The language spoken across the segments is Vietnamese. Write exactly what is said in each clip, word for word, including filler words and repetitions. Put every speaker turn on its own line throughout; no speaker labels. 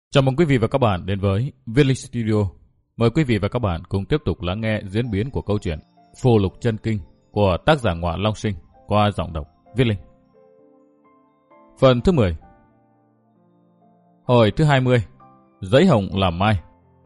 Chào mừng quý vị và các bạn đến với Viết Linh Studio. Mời quý vị và các bạn cùng tiếp tục lắng nghe diễn biến của câu chuyện Phù Lục Chân Kinh của tác giả Ngọa Long Sinh qua giọng đọc Viết Linh. Phần thứ mười. Hồi thứ hai mươi. Giấy hồng làm mai.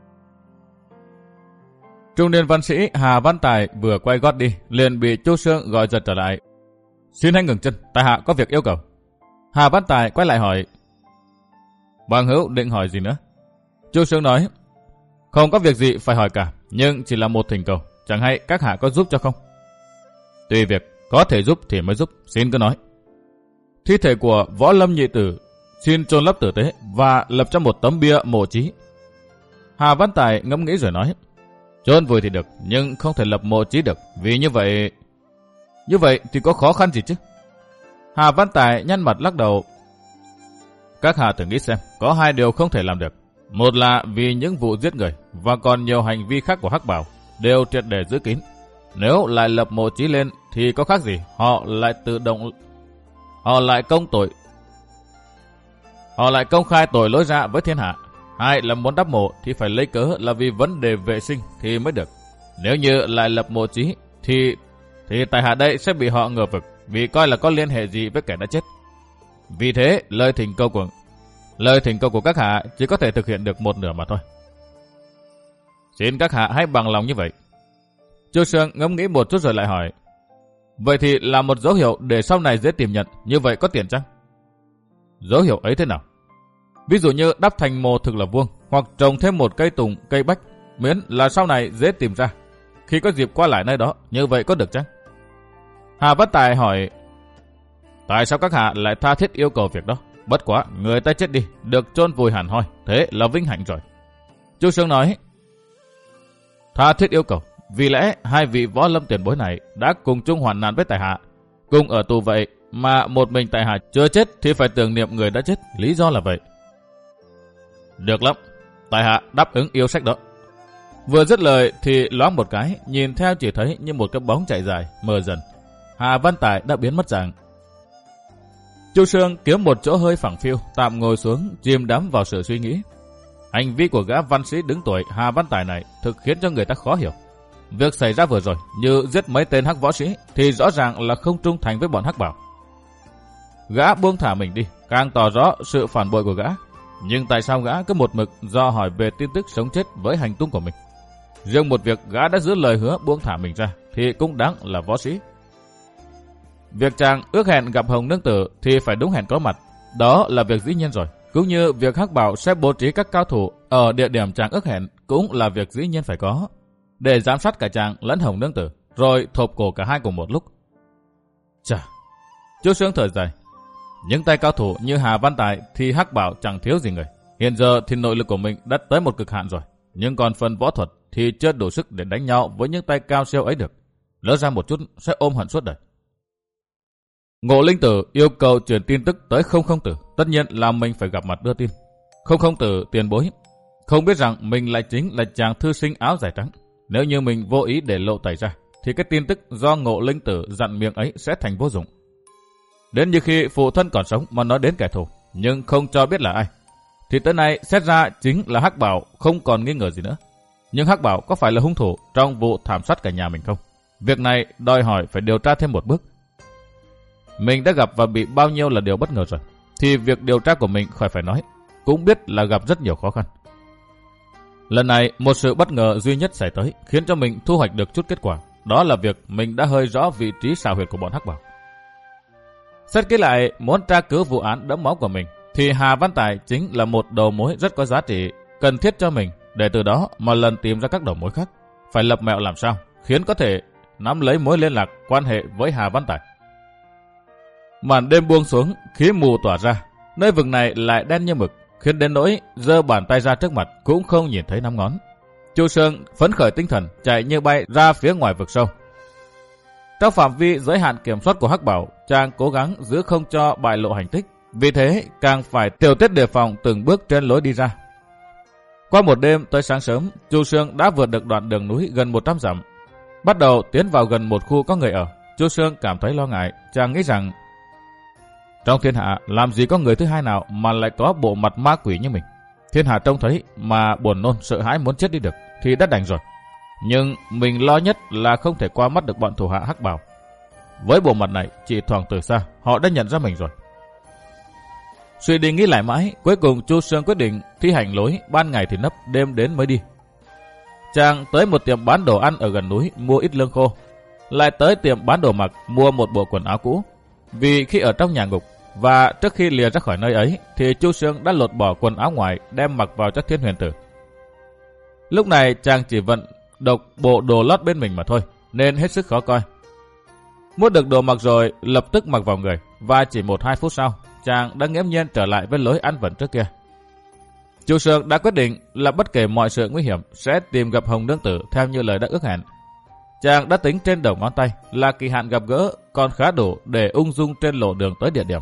Trung niên văn sĩ Hà Văn Tài vừa quay gót đi, liền bị Chu Sương gọi giật trở lại. Xin hãy ngừng chân, tại hạ có việc yêu cầu. Hà Văn Tài quay lại hỏi. Bằng hữu định hỏi gì nữa? Chu Sương nói. Không có việc gì phải hỏi cả, nhưng chỉ là một thỉnh cầu, chẳng hay các hạ có giúp cho không? Tùy việc, có thể giúp thì mới giúp, xin cứ nói. Thi thể của Võ Lâm nhị tử xin chôn lấp tử tế và lập cho một tấm bia mộ chí. Hà Văn Tài ngẫm nghĩ rồi nói. Chôn vùi thì được, nhưng không thể lập mộ chí được, vì như vậy... Như vậy thì có khó khăn gì chứ? Hà Văn Tài nhăn mặt lắc đầu. Các hạ thử nghĩ xem, có hai điều không thể làm được. Một là vì những vụ giết người và còn nhiều hành vi khác của Hắc Bảo đều triệt để giữ kín. Nếu lại lập mộ chí lên thì có khác gì, họ lại tự động họ lại công tội họ lại công khai tội lỗi ra với thiên hạ. Hai là muốn đắp mộ thì phải lấy cớ là vì vấn đề vệ sinh thì mới được. Nếu như lại lập mộ chí thì thì tại hạ đây sẽ bị họ ngờ vực, vì coi là có liên hệ gì với kẻ đã chết. Vì thế lời thỉnh cầu của lời thỉnh cầu của các hạ chỉ có thể thực hiện được một nửa mà thôi. Xin các hạ hãy bằng lòng như vậy. Chu Sương ngẫm nghĩ một chút rồi lại hỏi. Vậy thì là một dấu hiệu để sau này dễ tìm nhận, như vậy có tiền chăng? Dấu hiệu ấy thế nào? Ví dụ như đắp thành mộ thực là vuông, hoặc trồng thêm một cây tùng, cây bách, miễn là sau này dễ tìm ra. Khi có dịp qua lại nơi đó, như vậy có được chăng? Hà Văn Tài hỏi. Tại sao các hạ lại tha thiết yêu cầu việc đó? Bất quá, người ta chết đi, được chôn vùi hẳn hoi, thế là vinh hạnh rồi. Chu Sương nói. Tha thiết yêu cầu, vì lẽ hai vị võ lâm tiền bối này đã cùng chung hoạn nạn với tại hạ, cùng ở tù vậy mà một mình tại hạ chưa chết thì phải tưởng niệm người đã chết, lý do là vậy. Được lắm, tại hạ đáp ứng yêu sách đó. Vừa dứt lời thì loáng một cái, nhìn theo chỉ thấy như một cái bóng chạy dài, mờ dần. Hà Văn Tài đã biến mất dạng. Chu Sương kiếm một chỗ hơi phẳng phiu, tạm ngồi xuống, chìm đắm vào sự suy nghĩ. Hành vi của gã văn sĩ đứng tuổi Hà Văn Tài này thực khiến cho người ta khó hiểu. Việc xảy ra vừa rồi như giết mấy tên hắc võ sĩ thì rõ ràng là không trung thành với bọn Hắc Bảo. Gã buông thả mình đi, càng tỏ rõ sự phản bội của gã. Nhưng tại sao gã cứ một mực do hỏi về tin tức sống chết với hành tung của mình? Riêng một việc gã đã giữ lời hứa buông thả mình ra thì cũng đáng là võ sĩ. Việc chàng ước hẹn gặp Hồng Nương Tử thì phải đúng hẹn có mặt, đó là việc dĩ nhiên rồi. Cũng như việc Hắc Bảo sẽ bố trí các cao thủ ở địa điểm chàng ước hẹn cũng là việc dĩ nhiên phải có, để giám sát cả chàng lẫn Hồng Nương Tử, rồi thộp cổ cả hai cùng một lúc. Chà, Chu Sương thở dài. Những tay cao thủ như Hà Văn Tài thì Hắc Bảo chẳng thiếu gì người. Hiện giờ thì nội lực của mình đã tới một cực hạn rồi, nhưng còn phần võ thuật thì chưa đủ sức để đánh nhau với những tay cao siêu ấy được. Lỡ ra một chút sẽ ôm hận suốt đời. Ngộ Linh Tử yêu cầu truyền tin tức tới Không Không Tử, tất nhiên là mình phải gặp mặt đưa tin. Không Không Tử tiền bối không biết rằng mình lại chính là chàng thư sinh áo dài trắng. Nếu như mình vô ý để lộ tẩy ra, thì cái tin tức do Ngộ Linh Tử dặn miệng ấy sẽ thành vô dụng. Đến như khi phụ thân còn sống mà nói đến kẻ thù, nhưng không cho biết là ai, thì tới nay xét ra chính là Hắc Bảo, không còn nghi ngờ gì nữa. Nhưng Hắc Bảo có phải là hung thủ trong vụ thảm sát cả nhà mình không? Việc này đòi hỏi phải điều tra thêm một bước. Mình đã gặp và bị bao nhiêu là điều bất ngờ rồi, thì việc điều tra của mình khỏi phải nói, cũng biết là gặp rất nhiều khó khăn. Lần này một sự bất ngờ duy nhất xảy tới khiến cho mình thu hoạch được chút kết quả, đó là việc mình đã hơi rõ vị trí xào huyệt của bọn Hắc Bảo. Xét kỹ lại, muốn tra cứu vụ án đẫm máu của mình thì Hà Văn Tài chính là một đầu mối rất có giá trị cần thiết cho mình, để từ đó mà lần tìm ra các đầu mối khác. Phải lập mẹo làm sao khiến có thể nắm lấy mối liên lạc quan hệ với Hà Văn Tài. Màn đêm buông xuống, khí mù tỏa ra, nơi vực này lại đen như mực, khiến đến nỗi giơ bàn tay ra trước mặt cũng không nhìn thấy năm ngón. Chu Sương phấn khởi tinh thần, chạy như bay ra phía ngoài vực sâu. Trong phạm vi giới hạn kiểm soát của Hắc Bảo, chàng cố gắng giữ không cho bại lộ hành tích, vì thế càng phải điều tiết đề phòng từng bước trên lối đi ra. Qua một đêm tới sáng sớm, Chu Sương đã vượt được đoạn đường núi gần một trăm dặm, bắt đầu tiến vào gần một khu có người ở. Chu Sương cảm thấy lo ngại, chàng nghĩ rằng trong thiên hạ làm gì có người thứ hai nào mà lại có bộ mặt ma quỷ như mình. thiên hạ trông thấy mà buồn nôn sợ hãi muốn chết đi được thì đã đành rồi. Nhưng mình lo nhất là không thể qua mắt được bọn thủ hạ hắc bào. Với bộ mặt này, chỉ thoáng từ xa, họ đã nhận ra mình rồi. Suy đi nghĩ lại mãi, cuối cùng Chu Sương quyết định thi hành lối ban ngày thì nấp, đêm đến mới đi. Chàng tới một tiệm bán đồ ăn ở gần núi mua ít lương khô, lại tới tiệm bán đồ mặc mua một bộ quần áo cũ. Vì khi ở trong nhà ngục và trước khi lìa ra khỏi nơi ấy thì Chu Sương đã lột bỏ quần áo ngoài đem mặc vào cho Thiên Huyền Tử. Lúc này chàng chỉ vận độc bộ đồ lót bên mình mà thôi, nên hết sức khó coi. Mua được đồ mặc rồi, lập tức mặc vào người, và chỉ một hai phút sau, chàng đã nghiễm nhiên trở lại với lối ăn vận trước kia. Chu Sương đã quyết định là bất kể mọi sự nguy hiểm sẽ tìm gặp Hồng Nương Tử theo như lời đã ước hẹn. Chàng đã tính trên đầu ngón tay là kỳ hạn gặp gỡ còn khá đủ để ung dung trên lộ đường tới địa điểm.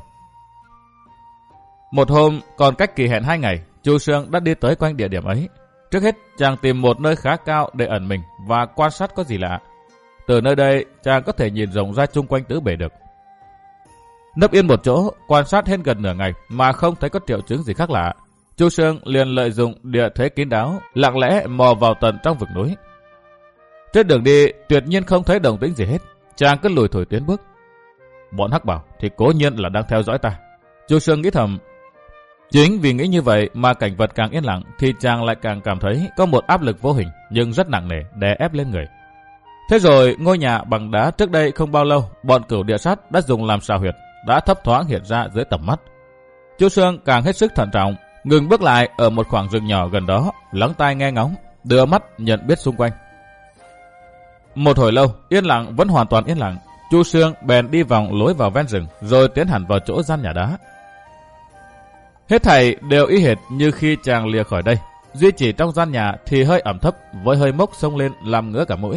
Một hôm còn cách kỳ hẹn hai ngày, Chu Sương đã đi tới quanh địa điểm ấy. Trước hết, chàng tìm một nơi khá cao để ẩn mình và quan sát có gì lạ. Từ nơi đây, chàng có thể nhìn rộng ra chung quanh tứ bể được. Nấp yên một chỗ, quan sát hết gần nửa ngày mà không thấy có triệu chứng gì khác lạ. Chu Sương liền lợi dụng địa thế kín đáo, lặng lẽ mò vào tận trong vực núi. Trên đường đi, tuyệt nhiên không thấy động tĩnh gì hết. Chàng cứ lùi thổi tiến bước. Bọn hắc bảo thì cố nhiên là đang theo dõi ta. Chu Sương nghĩ thầm. Chính vì nghĩ như vậy mà cảnh vật càng yên lặng thì chàng lại càng cảm thấy có một áp lực vô hình nhưng rất nặng nề đè ép lên người. Thế rồi ngôi nhà bằng đá trước đây không bao lâu bọn cửu địa sát đã dùng làm sào huyệt đã thấp thoáng hiện ra dưới tầm mắt. Chu Sương càng hết sức thận trọng, ngừng bước lại ở một khoảng rừng nhỏ gần đó, lắng tai nghe ngóng, đưa mắt nhận biết xung quanh. Một hồi lâu, yên lặng vẫn hoàn toàn yên lặng, Chu Sương bèn đi vòng lối vào ven rừng rồi tiến hẳn vào chỗ gian nhà đá. Hết thảy đều y hệt như khi chàng lìa khỏi đây, duy chỉ trong gian nhà thì hơi ẩm thấp với hơi mốc xông lên làm ngứa cả mũi.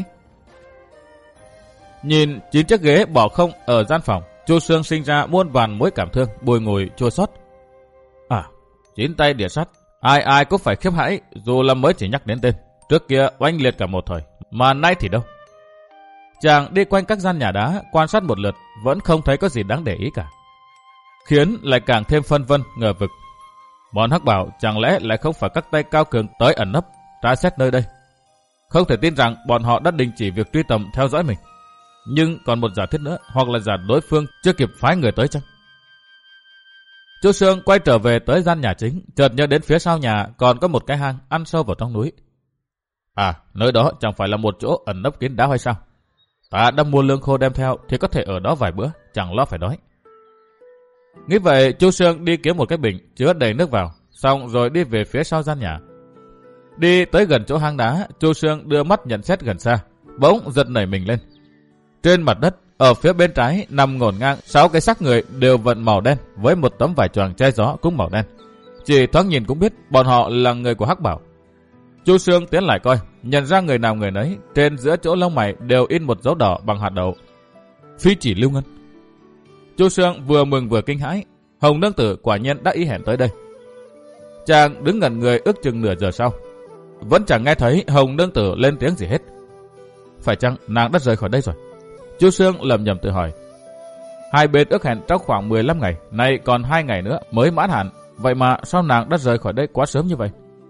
Nhìn chín chiếc ghế bỏ không ở gian phòng, Chu Sương sinh ra muôn vàn mối cảm thương, bùi ngùi chua xót. À, chín tay địa sát, ai ai cũng phải khiếp hãi, dù là mới chỉ nhắc đến tên. Trước kia oanh liệt cả một thời, mà nay thì đâu. Chàng đi quanh các gian nhà đá, quan sát một lượt, vẫn không thấy có gì đáng để ý cả, khiến lại càng thêm phân vân ngờ vực. Bọn hắc bảo chẳng lẽ lại không phải các tay cao cường tới ẩn nấp, tra xét nơi đây. Không thể tin rằng bọn họ đã đình chỉ việc truy tầm theo dõi mình. Nhưng còn một giả thiết nữa, hoặc là giả đối phương chưa kịp phái người tới chăng? Chu Sương quay trở về tới gian nhà chính, chợt nhớ đến phía sau nhà còn có một cái hang ăn sâu vào trong núi. À, nơi đó chẳng phải là một chỗ ẩn nấp kín đáo hay sao? Ta đã mua lương khô đem theo thì có thể ở đó vài bữa, chẳng lo phải đói. Nghĩ vậy, Chu Sương đi kiếm một cái bình chứa đầy nước vào, xong rồi đi về phía sau gian nhà. Đi tới gần chỗ hang đá, Chu Sương đưa mắt nhận xét gần xa, bỗng giật nảy mình lên. Trên mặt đất, ở phía bên trái nằm ngổn ngang sáu cái xác người đều vận màu đen với một tấm vải choàng che gió cũng màu đen. Chỉ thoáng nhìn cũng biết bọn họ là người của hắc bảo. Chu Sương tiến lại coi, nhận ra người nào người nấy, trên giữa chỗ lông mày đều in một dấu đỏ bằng hạt đậu. Phi chỉ Lưu Ngân. Chu Sương vừa mừng vừa kinh hãi, Hồng Nương Tử quả nhiên đã ý hẹn tới đây. Chàng đứng ngẩn người ước chừng nửa giờ sau, vẫn chẳng nghe thấy Hồng Nương Tử lên tiếng gì hết. Phải chăng nàng đã rời khỏi đây rồi? Chu Sương lẩm nhẩm tự hỏi. Hai bên ước hẹn trong khoảng mười lăm ngày, nay còn hai ngày nữa mới mãn hạn, vậy mà sao nàng đã rời khỏi đây quá sớm như vậy?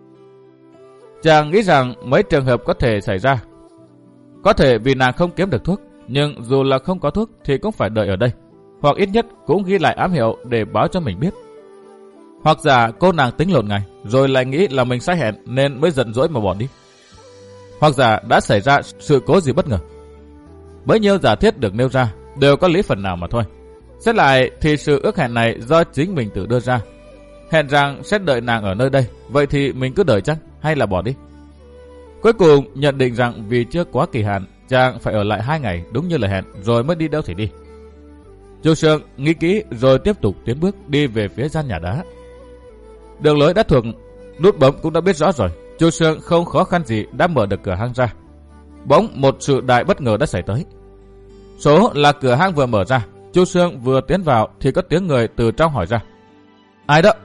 Chàng nghĩ rằng mấy trường hợp có thể xảy ra. Có thể vì nàng không kiếm được thuốc, nhưng dù là không có thuốc thì cũng phải đợi ở đây, hoặc ít nhất cũng ghi lại ám hiệu để báo cho mình biết. Hoặc giả cô nàng tính lộn ngày, rồi lại nghĩ là mình sai hẹn nên mới giận dỗi mà bỏ đi. Hoặc giả đã xảy ra sự cố gì bất ngờ. Bấy nhiêu giả thiết được nêu ra đều có lý phần nào mà thôi. Xét lại thì sự ước hẹn này do chính mình tự đưa ra. Hẹn rằng sẽ đợi nàng ở nơi đây, vậy thì mình cứ đợi chăng hay là bỏ đi? Cuối cùng nhận định rằng vì chưa quá kỳ hạn, chàng phải ở lại hai ngày đúng như lời hẹn, rồi mới đi đâu thì đi. Chu Sương nghĩ kỹ rồi tiếp tục tiến bước đi về phía gian nhà đá. Đường lối đã thuộc, nút bấm cũng đã biết rõ rồi. Chu Sương không khó khăn gì đã mở được cửa hang ra. Bỗng một sự đại bất ngờ đã xảy tới. Số là cửa hang vừa mở ra, Chu Sương vừa tiến vào thì có tiếng người từ trong hỏi ra. Ai đó?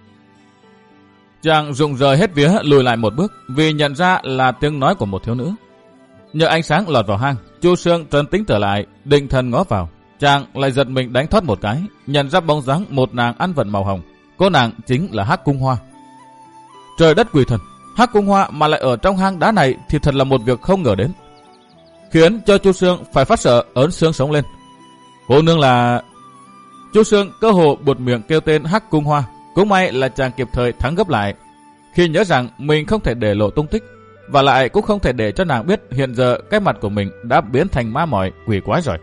Chàng rụng rời hết vía lùi lại một bước vì nhận ra là tiếng nói của một thiếu nữ. Nhờ ánh sáng lọt vào hang, Chu Sương trấn tĩnh trở lại, định thần ngó vào. Chàng lại giật mình đánh thoát một cái, nhận ra bóng dáng một nàng ăn vận màu hồng. Cô nàng chính là Hắc Cung Hoa. Trời đất quỷ thần, Hắc Cung Hoa mà lại ở trong hang đá này thì thật là một việc không ngờ đến, khiến cho Chu Sương phải phát sợ ớn xương sống lên. Cô nương là... Chu Sương cơ hồ buột miệng kêu tên Hắc Cung Hoa. Cũng may là chàng kịp thời thắng gấp lại, khi nhớ rằng mình không thể để lộ tung tích, và lại cũng không thể để cho nàng biết hiện giờ cái mặt của mình đã biến thành ma mỏi quỷ quái rồi.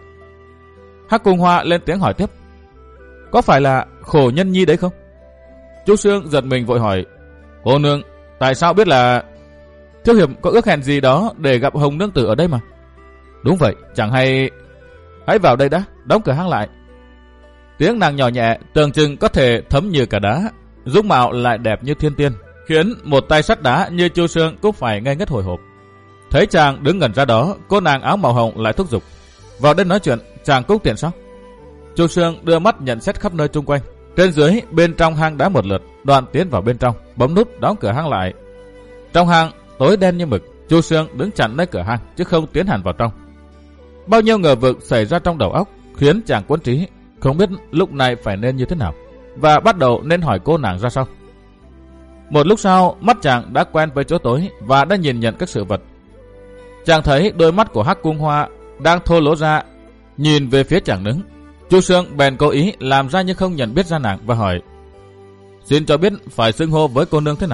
Hắc Cung Hoa lên tiếng hỏi tiếp: có phải là Khổ Nhân Nhi đấy không? Chu Sương giật mình vội hỏi: cô nương tại sao biết là... Thiếu hiệp có ước hẹn gì đó để gặp Hồng nương tử ở đây mà. Đúng vậy, chẳng hay... Hãy vào đây đã, đóng cửa hang lại. Tiếng nàng nhỏ nhẹ tưởng chừng có thể thấm như cả đá, dung mạo lại đẹp như thiên tiên, khiến một tay sắt đá như Chu Sương cũng phải ngây ngất hồi hộp. Thấy chàng đứng ngẩn ra đó, cô nàng áo màu hồng lại thúc giục: vào đây nói chuyện, chàng cũng tiện sao? Chu Sương đưa mắt nhận xét khắp nơi chung quanh, trên dưới bên trong hang đá một lượt, đoạn tiến vào bên trong, bấm nút đóng cửa hang lại. Trong hang tối đen như mực, Chu Sương đứng chặn nơi cửa hang chứ không tiến hẳn vào trong. Bao nhiêu ngờ vực xảy ra trong đầu óc khiến chàng quẫn trí, không biết lúc này phải nên như thế nào, và bắt đầu nên hỏi cô nàng ra sao. Một lúc sau, mắt chàng đã quen với chỗ tối và đã nhìn nhận các sự vật. Chàng thấy đôi mắt của Hắc Cung Hoa đang thô lỗ ra, nhìn về phía chàng đứng. Chu Sương bèn cố ý làm ra như không nhận biết ra nàng và hỏi: xin cho biết phải xưng hô với cô nương thế nào?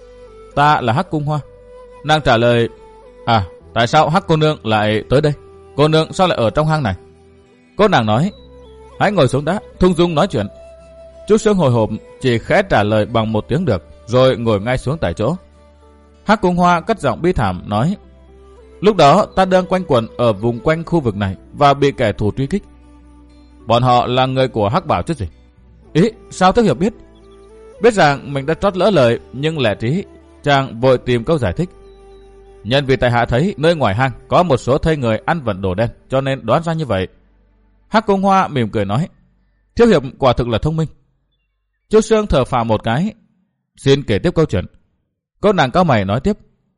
Ta là Hắc Cung Hoa. Nàng trả lời: à, tại sao Hắc cô nương lại tới đây? Cô nương sao lại ở trong hang này? Cô nàng nói: hãy ngồi xuống đã, thung dung nói chuyện. Chu Sương hồi hộp chỉ khẽ trả lời bằng một tiếng được, rồi ngồi ngay xuống tại chỗ. Hắc Cung Hoa cất giọng bi thảm nói: lúc đó ta đang quanh quẩn ở vùng quanh khu vực này và bị kẻ thù truy kích. Bọn họ là người của Hắc Bảo chứ gì? Ý, sao Thiếu hiệp biết? Biết rằng mình đã trót lỡ lời, nhưng lẽ trí chàng vội tìm câu giải thích. Nhân vì tại hạ thấy nơi ngoài hang có một số thây người ăn vận đồ đen, cho nên đoán ra như vậy. Hắc Cung Hoa mỉm cười nói: Thiếu hiệp quả thực là thông minh. Chu Sương thở phào một cái: xin kể tiếp câu chuyện. Cô nàng cao mày nói tiếp: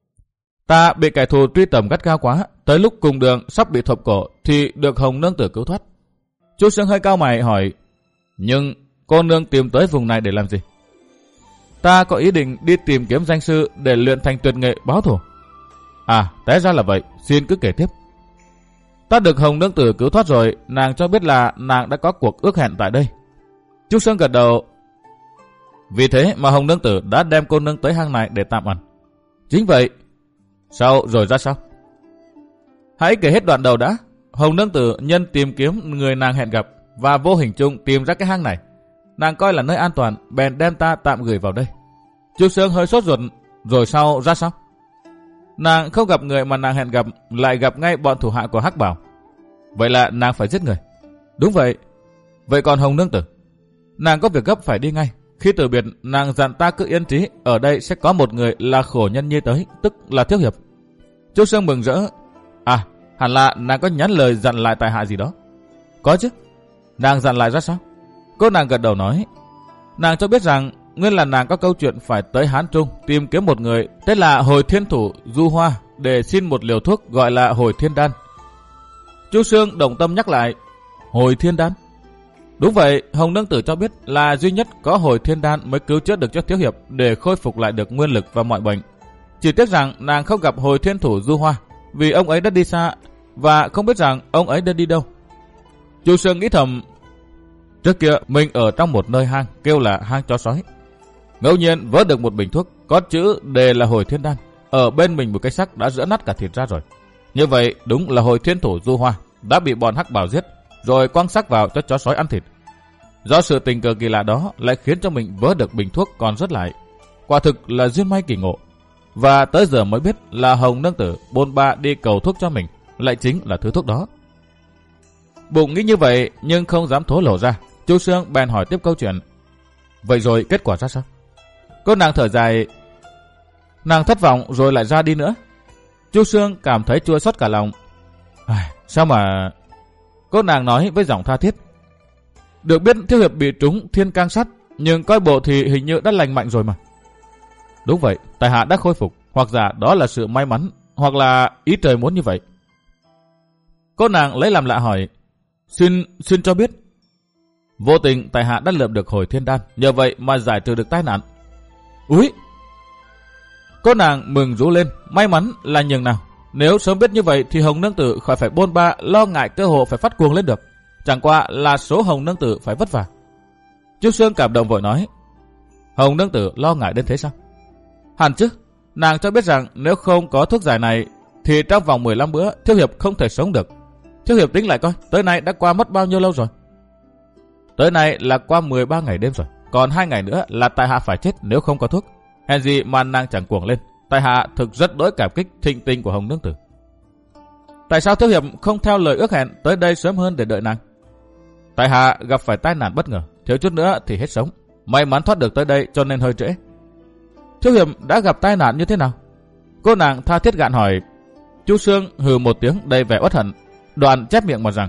ta bị kẻ thù truy tầm gắt gao quá, tới lúc cùng đường sắp bị thộp cổ thì được Hồng nương tử cứu thoát. Chu Sương hơi cao mày hỏi: nhưng cô nương tìm tới vùng này để làm gì? Ta có ý định đi tìm kiếm danh sư để luyện thành tuyệt nghệ báo thù. À, té ra là vậy, xin cứ kể tiếp. Ta được Hồng nương tử cứu thoát rồi, nàng cho biết là nàng đã có cuộc ước hẹn tại đây. Chu Sương gật đầu: vì thế mà Hồng nương tử đã đem cô nương tới hang này để tạm ẩn. Chính vậy. Sao rồi ra sao? Hãy kể hết đoạn đầu đã. Hồng nương tử nhân tìm kiếm người nàng hẹn gặp và vô hình chung tìm ra cái hang này. Nàng coi là nơi an toàn, bèn đem ta tạm gửi vào đây. Chu Sương hơi sốt ruột: rồi sau ra sao? Nàng không gặp người mà nàng hẹn gặp, lại gặp ngay bọn thủ hạ của Hắc Bảo. Vậy là nàng phải giết người. Đúng vậy. Vậy còn Hồng nương tử? Nàng có việc gấp phải đi ngay. Khi từ biệt, nàng dặn ta cứ yên trí, ở đây sẽ có một người là Khổ Nhân Nhi tới, tức là Thiếu hiệp. Chu Sương mừng rỡ: à, hẳn là nàng có nhắn lời dặn lại tại hạ gì đó. Có chứ. Nàng dặn lại ra sao? Cô nàng gật đầu nói: nàng cho biết rằng nguyên là nàng có câu chuyện phải tới Hán Trung tìm kiếm một người tên là Hồi Thiên Thủ Du Hoa để xin một liều thuốc gọi là Hồi Thiên Đan. Chu Sương đồng tâm nhắc lại: Hồi Thiên Đan? Đúng vậy, Hồng nương tử cho biết là duy nhất có Hồi Thiên Đan mới cứu chữa được cho Thiếu hiệp để khôi phục lại được nguyên lực và mọi bệnh. Chỉ tiếc rằng nàng không gặp Hồi Thiên Thủ Du Hoa vì ông ấy đã đi xa và không biết rằng ông ấy đã đi đâu. Chu Sương nghĩ thầm: trước kia mình ở trong một nơi hang kêu là hang chó sói, ngẫu nhiên vớ được một bình thuốc có chữ đề là Hồi Thiên Đan, ở bên mình một cái xác đã rỡ nát cả thịt ra rồi. Như vậy đúng là Hồi Thiên Thủ Du Hoa đã bị bọn Hắc Bảo giết, rồi quăng xác vào cho chó sói ăn thịt. Do sự tình cờ kỳ lạ đó lại khiến cho mình vớ được bình thuốc còn rất lại. Quả thực là duyên may kỳ ngộ. Và tới giờ mới biết là Hồng nương tử bôn ba đi cầu thuốc cho mình lại chính là thứ thuốc đó. Bụng nghĩ như vậy nhưng không dám thổ lộ ra. Chu Sương bèn hỏi tiếp câu chuyện: vậy rồi kết quả ra sao? Cô nàng thở dài: nàng thất vọng rồi lại ra đi nữa. Chu Sương cảm thấy chua xót cả lòng. À, sao mà... Cô nàng nói với giọng tha thiết: được biết Thiếu hiệp bị trúng thiên cang sắt, nhưng coi bộ thì hình như đã lành mạnh rồi mà. Đúng vậy, tại hạ đã khôi phục, hoặc giả đó là sự may mắn, hoặc là ý trời muốn như vậy. Cô nàng lấy làm lạ hỏi: Xin xin cho biết. Vô tình tại hạ đã lượm được Hồi Thiên Đan, nhờ vậy mà giải trừ được tai nạn. Úi! Cô nàng mừng rú lên, may mắn là nhường nào. Nếu sớm biết như vậy thì Hồng nương tử khỏi phải bôn ba lo ngại cơ hội phải phát cuồng lên được. Chẳng qua là số Hồng nương tử phải vất vả. Chu Sương cảm động vội nói, Hồng nương tử lo ngại đến thế sao? Hẳn chứ, nàng cho biết rằng nếu không có thuốc giải này thì trong vòng mười lăm bữa Thiếu Hiệp không thể sống được. Thiếu Hiệp tính lại coi, tới nay đã qua mất bao nhiêu lâu rồi? Tới nay là qua mười ba ngày đêm rồi, còn hai ngày nữa là tại hạ phải chết nếu không có thuốc. Hèn gì mà nàng chẳng cuồng lên. Tại hạ thực rất đối cảm kích thịnh tình của Hồng nương tử. Tại sao Thiếu Hiệp không theo lời ước hẹn tới đây sớm hơn để đợi nàng? Tại hạ gặp phải tai nạn bất ngờ, thiếu chút nữa thì hết sống. May mắn thoát được tới đây cho nên hơi trễ. Thiếu Hiệp đã gặp tai nạn như thế nào? Cô nàng tha thiết gạn hỏi. Chu Sương hừ một tiếng đầy vẻ uất hận, đoạn chép miệng mà rằng,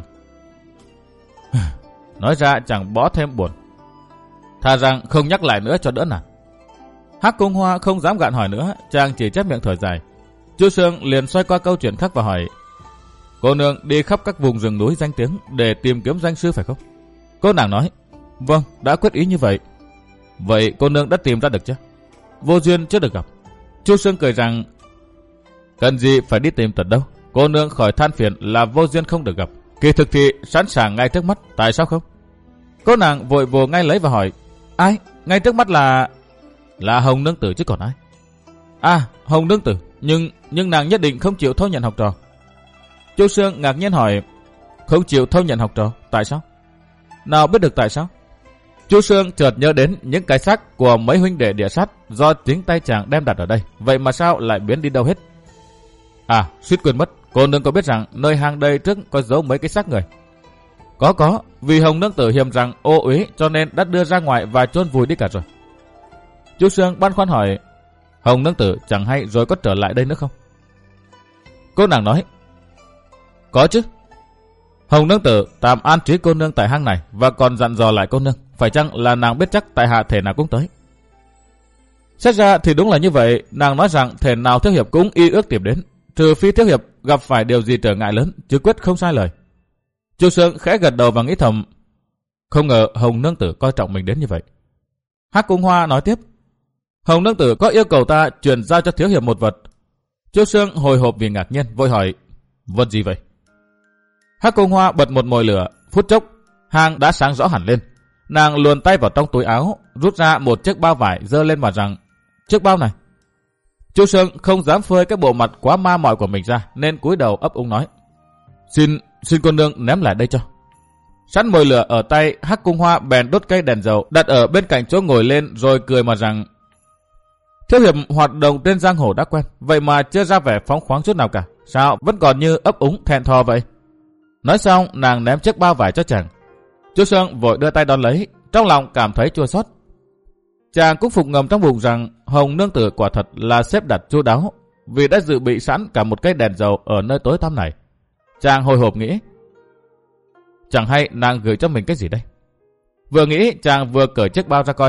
nói ra chẳng bó thêm buồn, thà rằng không nhắc lại nữa cho đỡ nàng. Hắc Cung Hoa không dám gạn hỏi nữa, chàng chỉ chép miệng thở dài. Chu Sương liền xoay qua câu chuyện khác và hỏi, cô nương đi khắp các vùng rừng núi danh tiếng để tìm kiếm danh sư phải không? Cô nàng nói, vâng, đã quyết ý như vậy. Vậy cô nương đã tìm ra được chưa? Vô duyên chưa được gặp. Chu Sương cười rằng, cần gì phải đi tìm tận đâu, cô nương khỏi than phiền là vô duyên không được gặp. Kỳ thực thì sẵn sàng ngay trước mắt, tại sao không? Cô nàng vội vồ ngay lấy và hỏi, ai? Ngay trước mắt là... Là Hồng nương tử chứ còn ai? À, Hồng nương tử, nhưng nhưng nàng nhất định không chịu thâu nhận học trò. Chu Sương ngạc nhiên hỏi, không chịu thâu nhận học trò, tại sao? Nào biết được tại sao? Chu Sương chợt nhớ đến những cái xác của mấy huynh đệ địa sát do chính tay chàng đem đặt ở đây, vậy mà sao lại biến đi đâu hết? À, suýt quên mất, cô nương có biết rằng nơi hang đây trước có giấu mấy cái xác người? Có có, vì Hồng nương tử hiềm rằng ô uế cho nên đã đưa ra ngoài và chôn vùi đi cả rồi. Chu Sương băn khoăn hỏi, Hồng nương tử chẳng hay rồi có trở lại đây nữa không? Cô nàng nói, có chứ. Hồng nương tử tạm an trí cô nương tại hang này và còn dặn dò lại cô nương, phải chăng là nàng biết chắc tại hạ thể nào cũng tới. Xét ra thì đúng là như vậy, nàng nói rằng thể nào Thiếu Hiệp cũng y ước tìm đến, trừ phi Thiếu Hiệp gặp phải điều gì trở ngại lớn, chứ quyết không sai lời. Chu Sương khẽ gật đầu và nghĩ thầm, không ngờ Hồng nương tử coi trọng mình đến như vậy. Hắc Cung Hoa nói tiếp, Hồng nương tử có yêu cầu ta truyền giao cho Thiếu Hiệp một vật. Chu Sương hồi hộp vì ngạc nhiên, vội hỏi, vật gì vậy? Hắc Cung Hoa bật một mồi lửa, phút chốc hang đã sáng rõ hẳn lên. Nàng luồn tay vào trong túi áo, rút ra một chiếc bao vải giơ lên mà rằng, chiếc bao này. Chu Sương không dám phơi cái bộ mặt quá ma mỏi của mình ra, nên cúi đầu ấp úng nói, xin xin cô nương ném lại đây cho. Sẵn mồi lửa ở tay, Hắc Cung Hoa bèn đốt cây đèn dầu đặt ở bên cạnh chỗ ngồi lên, rồi cười mà rằng, Thiếu Hiệp hoạt động trên giang hồ đã quen, vậy mà chưa ra vẻ phóng khoáng chút nào cả, sao vẫn còn như ấp úng thẹn thò vậy? Nói xong, nàng ném chiếc bao vải cho chàng. Chu Sương vội đưa tay đón lấy, trong lòng cảm thấy chua xót. Chàng cũng phục ngầm trong bụng rằng Hồng nương tử quả thật là xếp đặt chu đáo, vì đã dự bị sẵn cả một cây đèn dầu ở nơi tối tăm này. Chàng hồi hộp nghĩ, chẳng hay nàng gửi cho mình cái gì đây? Vừa nghĩ, chàng vừa cởi chiếc bao ra coi.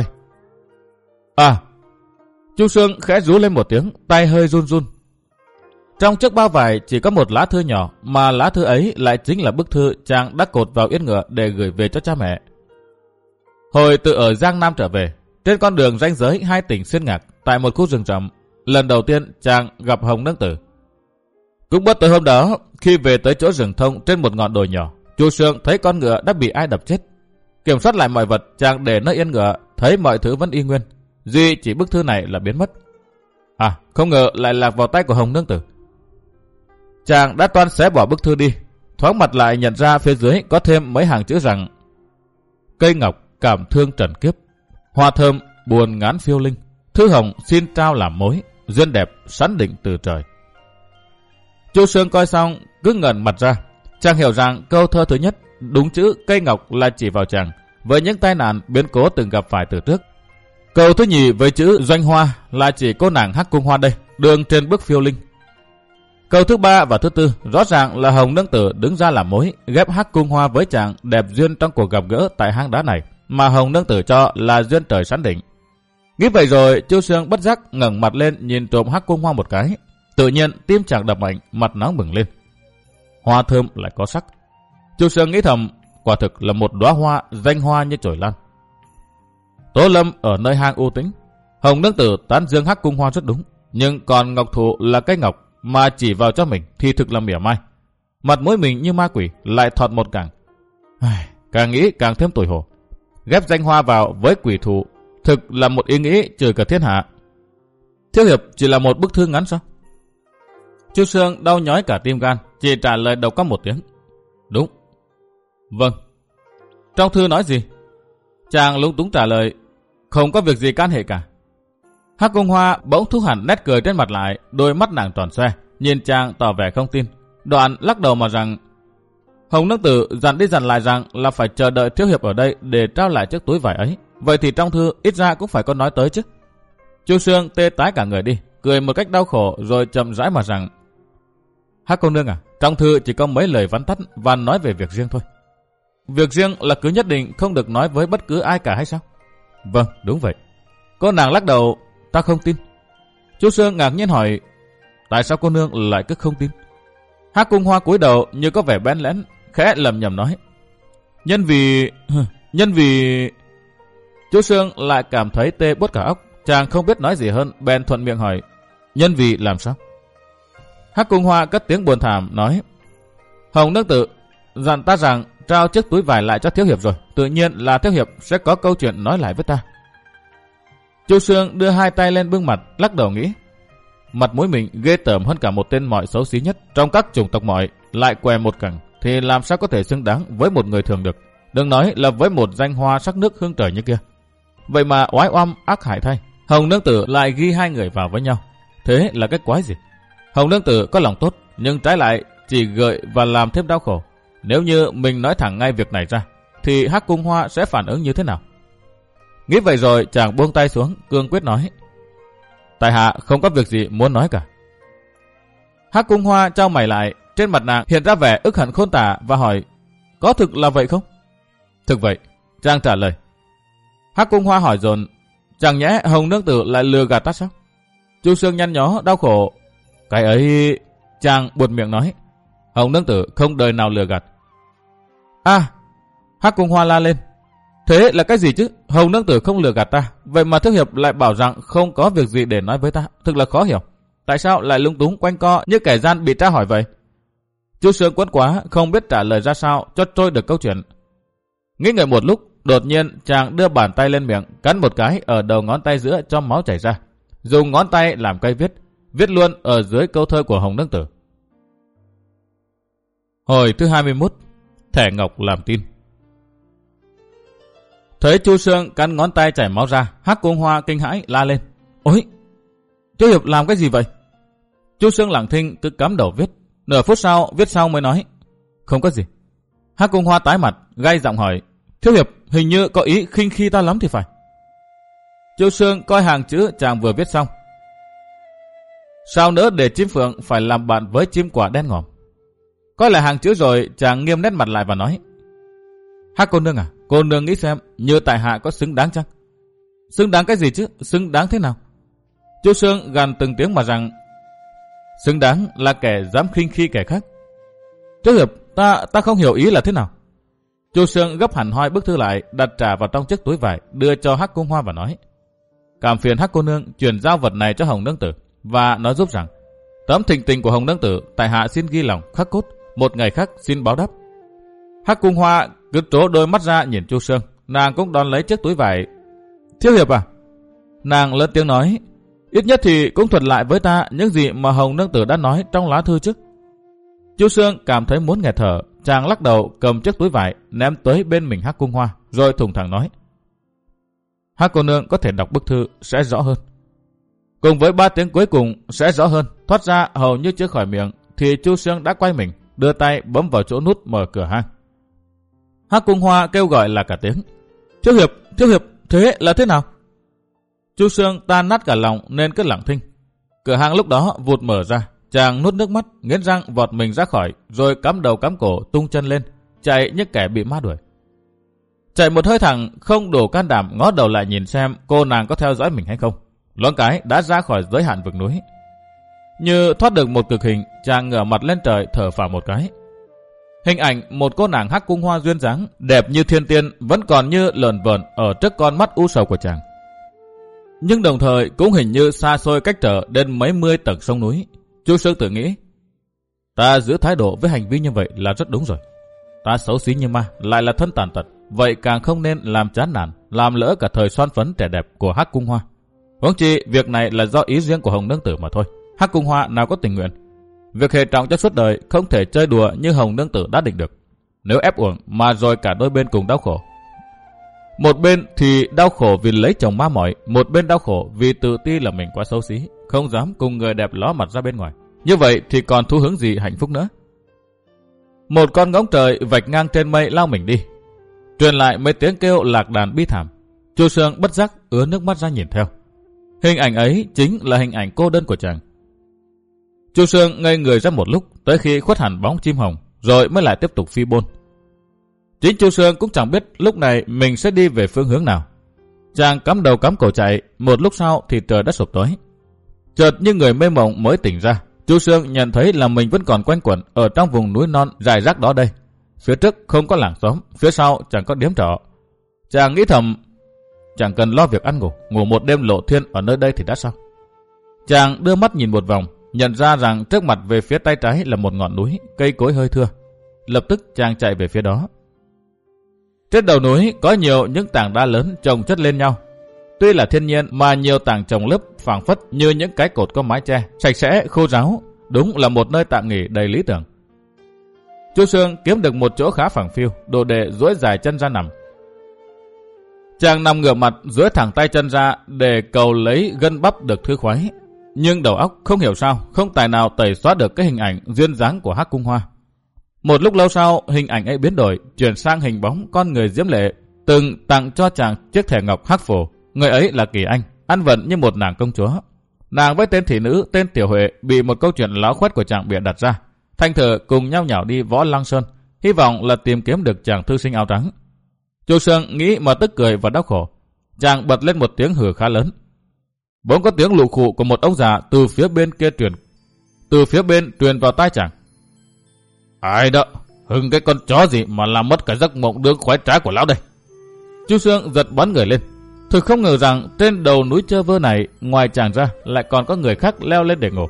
À! Chu Sương khẽ rú lên một tiếng, tay hơi run run. Trong chiếc bao vải chỉ có một lá thư nhỏ, mà lá thư ấy lại chính là bức thư chàng đã cột vào yên ngựa để gửi về cho cha mẹ. Hồi từ ở Giang Nam trở về, trên con đường ranh giới hai tỉnh Xuyên Ngạc, tại một khu rừng rậm, lần đầu tiên chàng gặp Hồng nương tử. Cũng bất tới hôm đó, khi về tới chỗ rừng thông trên một ngọn đồi nhỏ, Chu Sương thấy con ngựa đã bị ai đập chết. Kiểm soát lại mọi vật, chàng để nơi yên ngựa, thấy mọi thứ vẫn y nguyên, duy chỉ bức thư này là biến mất. À, không ngờ lại lạc vào tay của Hồng nương tử. Chàng đã toan xé bỏ bức thư đi, thoáng mặt lại nhận ra phía dưới có thêm mấy hàng chữ rằng, cây ngọc cảm thương trần kiếp, hoa thơm buồn ngán phiêu linh, thư hồng xin trao làm mối, duyên đẹp sẵn định từ trời. Chu Sương coi xong cứ ngẩn mặt ra. Chàng hiểu rằng câu thơ thứ nhất đúng chữ cây ngọc là chỉ vào chàng với những tai nạn biến cố từng gặp phải từ trước. Câu thứ nhì với chữ doanh hoa là chỉ cô nàng Hắc Cung Hoa đây, đường trên bước phiêu linh. Câu thứ ba và thứ tư rõ ràng là Hồng nương tử đứng ra làm mối, ghép Hắc Cung Hoa với chàng đẹp duyên trong cuộc gặp gỡ tại hang đá này, mà Hồng nương tử cho là duyên trời sẵn định. Nghĩ vậy rồi, Chu Sương bất giác ngẩng mặt lên nhìn trộm Hắc Cung Hoa một cái. Tự nhiên tim chàng đập mạnh, mặt nóng bừng lên. Hoa thơm lại có sắc. Chu Sương nghĩ thầm, quả thực là một đóa hoa danh hoa như chổi lan. Tố Lâm ở nơi hang u tĩnh, Hồng nương tử tán dương Hắc Cung Hoa rất đúng. Nhưng còn ngọc thụ là cái ngọc mà chỉ vào cho mình thì thực là mỉa mai. Mặt mũi mình như ma quỷ lại thọt một càng. Càng nghĩ càng thêm tủi hổ. Ghép danh hoa vào với quỷ thụ thực là một ý nghĩ trừ cả thiên hạ. Thiếu hiệp chỉ là một bức thư ngắn sao? Chu Sương đau nhói cả tim gan, chỉ trả lời đầu có một tiếng. Đúng. Vâng. Trong thư nói gì? Chàng lúng túng trả lời. Không có việc gì can hệ cả. Hắc Cung Hoa bỗng thu hẳn nét cười trên mặt lại, đôi mắt nàng tròn xoe, nhìn chàng tỏ vẻ không tin. Đoạn lắc đầu mà rằng Hồng nương tử dặn đi dặn lại rằng là phải chờ đợi thiếu hiệp ở đây để trao lại chiếc túi vải ấy. Vậy thì trong thư ít ra cũng phải có nói tới chứ. Chu Sương tê tái cả người đi, cười một cách đau khổ rồi chậm rãi mà rằng Hắc cô nương à, trong thư chỉ có mấy lời vắn tắt và nói về việc riêng thôi. Việc riêng là cứ nhất định không được nói với bất cứ ai cả hay sao? Vâng, đúng vậy. Cô nàng lắc đầu, ta không tin. Chu Sương ngạc nhiên hỏi, tại sao cô nương lại cứ không tin? Hắc Cung Hoa cúi đầu như có vẻ bén lén, khẽ lầm nhầm nói, nhân vì... nhân vì... Chu Sương lại cảm thấy tê buốt cả óc, chàng không biết nói gì hơn, bèn thuận miệng hỏi, nhân vì làm sao? Hắc Cung Hoa cất tiếng buồn thảm nói, Hồng nương tử dặn ta rằng trao chiếc túi vải lại cho thiếu hiệp rồi, tự nhiên là thiếu hiệp sẽ có câu chuyện nói lại với ta. Chu Sương đưa hai tay lên bưng mặt, lắc đầu nghĩ, mặt mũi mình ghê tởm hơn cả một tên mọi xấu xí nhất trong các chủng tộc mọi, lại què một cẳng thì làm sao có thể xứng đáng với một người thường được, đừng nói là với một danh hoa sắc nước hương trời như kia. Vậy mà oái oăm ác hại thay, Hồng nương tử lại ghi hai người vào với nhau, thế là cái quái gì? Hồng nương tử có lòng tốt nhưng trái lại chỉ gợi và làm thêm đau khổ. Nếu như mình nói thẳng ngay việc này ra thì Hắc Cung Hoa sẽ phản ứng như thế nào? Nghĩ vậy rồi chàng buông tay xuống, cương quyết nói, tại hạ không có việc gì muốn nói cả. Hắc Cung Hoa trao mày lại, trên mặt nàng hiện ra vẻ ức hận khôn tả và hỏi, có thực là vậy không? Thực vậy, chàng trả lời. Hắc Cung Hoa hỏi dồn, chẳng nhẽ Hồng nương tử lại lừa gạt ta sao? Chu Sương nhăn nhó đau khổ, cái ấy... Chàng buột miệng nói, Hồng nương tử không đời nào lừa gạt. À, Hắc Cung Hoa la lên, thế là cái gì chứ? Hồng nương tử không lừa gạt ta, vậy mà thiếu hiệp lại bảo rằng không có việc gì để nói với ta, thực là khó hiểu. Tại sao lại lung túng quanh co như kẻ gian bị tra hỏi vậy? Chu Sương quẫn quá, không biết trả lời ra sao cho trôi được câu chuyện. Nghĩ ngợi một lúc, đột nhiên chàng đưa bàn tay lên miệng, cắn một cái ở đầu ngón tay giữa cho máu chảy ra, dùng ngón tay làm cây viết, viết luôn ở dưới câu thơ của Hồng nương tử. Hồi thứ hai mươi mốt, thẻ ngọc làm tin. Thấy Chu Sương cắn ngón tay chảy máu ra, Hắc Cung Hoa kinh hãi la lên, ôi, thiếu hiệp làm cái gì vậy? Chu Sương lặng thinh cứ cắm đầu viết, nửa phút sau viết xong mới nói, không có gì. Hắc Cung Hoa tái mặt, gay giọng hỏi, thiếu hiệp hình như có ý khinh khi ta lắm thì phải. Chu Sương coi hàng chữ chàng vừa viết xong, sao nữa để chim phượng phải làm bạn với chim quả đen ngòm. Coi lại hàng chữ rồi chàng nghiêm nét mặt lại và nói, Hắc cô nương à, cô nương nghĩ xem như tại hạ có xứng đáng chăng? Xứng đáng cái gì chứ, xứng đáng thế nào? Chu Sương gằn từng tiếng mà rằng, xứng đáng là kẻ dám khinh khi kẻ khác. Thiếu hiệp, ta ta không hiểu ý là thế nào. Chu Sương gấp hẳn hoi bức thư lại, đặt trả vào trong chiếc túi vải, đưa cho Hắc Cung Hoa và nói, cảm phiền Hắc cô nương chuyển giao vật này cho Hồng nương tử và nói giúp rằng tấm thịnh tình của Hồng nương tử tại hạ xin ghi lòng khắc cốt, một ngày khác xin báo đáp. Hắc Cung Hoa cứ trố đôi mắt ra nhìn Chu Sương, nàng cũng đón lấy chiếc túi vải. Thiếu hiệp à? Nàng lớn tiếng nói, ít nhất thì cũng thuật lại với ta những gì mà Hồng nương tử đã nói trong lá thư chứ. Chu Sương cảm thấy muốn nghẹt thở, chàng lắc đầu cầm chiếc túi vải ném tới bên mình Hắc Cung Hoa, rồi thùng thẳng nói, Hắc cô nương có thể đọc bức thư sẽ rõ hơn. Cùng với ba tiếng cuối cùng sẽ rõ hơn thoát ra hầu như chưa khỏi miệng, thì Chu Sương đã quay mình, đưa tay bấm vào chỗ nút mở cửa hang. Hắc Cung Hoa kêu gọi là cả tiếng, thiếu hiệp, thiếu hiệp, thế là thế nào? Chu Sương tan nát cả lòng nên cứ lặng thinh. Cửa hang lúc đó vụt mở ra, chàng nuốt nước mắt, nghiến răng vọt mình ra khỏi, rồi cắm đầu cắm cổ tung chân lên, chạy như kẻ bị ma đuổi. Chạy một hơi thẳng, không đủ can đảm ngó đầu lại nhìn xem cô nàng có theo dõi mình hay không. Loáng cái đã ra khỏi giới hạn vực núi. Như thoát được một cực hình, chàng ngửa mặt lên trời thở phào một cái. Hình ảnh một cô nàng Hắc Cung Hoa duyên dáng, đẹp như thiên tiên vẫn còn như lờn vờn ở trước con mắt u sầu của chàng. nhưng đồng thời cũng hình như xa xôi cách trở đến mấy mươi tầng sông núi. Chu Sương tự nghĩ, ta giữ thái độ với hành vi như vậy là rất đúng rồi. Ta xấu xí như ma, lại là thân tàn tật, vậy càng không nên làm chán nản, làm lỡ cả thời son phấn trẻ đẹp của Hắc Cung Hoa. Huống chi việc này là do ý riêng của Hồng Nương Tử mà thôi. Hắc Cung Hoa nào có tình nguyện. Việc hệ trọng cho suốt đời không thể chơi đùa như Hồng Nương Tử đã định được. Nếu ép uổng mà rồi cả đôi bên cùng đau khổ. Một bên thì đau khổ vì lấy chồng ma mỏi, một bên đau khổ vì tự ti là mình quá xấu xí, không dám cùng người đẹp ló mặt ra bên ngoài. Như vậy thì còn thú hứng gì hạnh phúc nữa. Một con ngỗng trời vạch ngang trên mây lao mình đi, truyền lại mấy tiếng kêu lạc đàn bi thảm. Chu Sương bất giác ứa nước mắt ra nhìn theo. Hình ảnh ấy chính là hình ảnh cô đơn của chàng. Chu Sương ngây người ra một lúc, tới khi khuất hẳn bóng chim hồng, rồi mới lại tiếp tục phi bôn. Chính Chu Sương cũng chẳng biết lúc này mình sẽ đi về phương hướng nào. Chàng cắm đầu cắm cổ chạy, một lúc sau thì trời đã sụp tối. Chợt như người mê mộng mới tỉnh ra, Chu Sương nhận thấy là mình vẫn còn quanh quẩn ở trong vùng núi non rải rác đó đây. Phía trước không có làng xóm, phía sau chẳng có điếm trọ. Chàng nghĩ thầm, chẳng cần lo việc ăn ngủ, ngủ một đêm lộ thiên ở nơi đây thì đã sao. Chàng đưa mắt nhìn một vòng, nhận ra rằng trước mặt về phía tay trái là một ngọn núi, cây cối hơi thưa. Lập tức chàng chạy về phía đó. Trên đầu núi có nhiều những tảng đá lớn chồng chất lên nhau. Tuy là thiên nhiên mà nhiều tảng chồng lớp phảng phất như những cái cột có mái che, sạch sẽ, khô ráo, đúng là một nơi tạm nghỉ đầy lý tưởng. Chu Sương kiếm được một chỗ khá phẳng phiu, đồ đệ duỗi dài chân ra nằm. Chàng nằm ngửa mặt, duỗi thẳng tay chân ra để cầu lấy gân bắp được thư khoái. Nhưng đầu óc không hiểu sao, không tài nào tẩy xóa được cái hình ảnh duyên dáng của Hắc Cung Hoa. Một lúc lâu sau, hình ảnh ấy biến đổi, chuyển sang hình bóng con người diễm lệ, từng tặng cho chàng chiếc thẻ ngọc hắc phổ. Người ấy là Kỳ Anh, ăn vận như một nàng công chúa. Nàng với tên thị nữ, tên Tiểu Huệ bị một câu chuyện láo khoét của chàng bịa đặt ra. Thanh thở cùng nhau nhảo đi Võ Lăng Sơn, hy vọng là tìm kiếm được chàng thư sinh áo trắng. Chu Sương nghĩ mà tức cười và đau khổ. Chàng bật lên một tiếng hừ khá lớn. Bỗng có tiếng lụ khụ của một ông già từ phía bên kia truyền, từ phía bên truyền vào tai chàng. Ai đó, hưng cái con chó gì mà làm mất cả giấc mộng đương khoái trá của lão đây. Chu Sương giật bắn người lên. Thực không ngờ rằng trên đầu núi Chơ Vơ này, ngoài chàng ra lại còn có người khác leo lên để ngủ.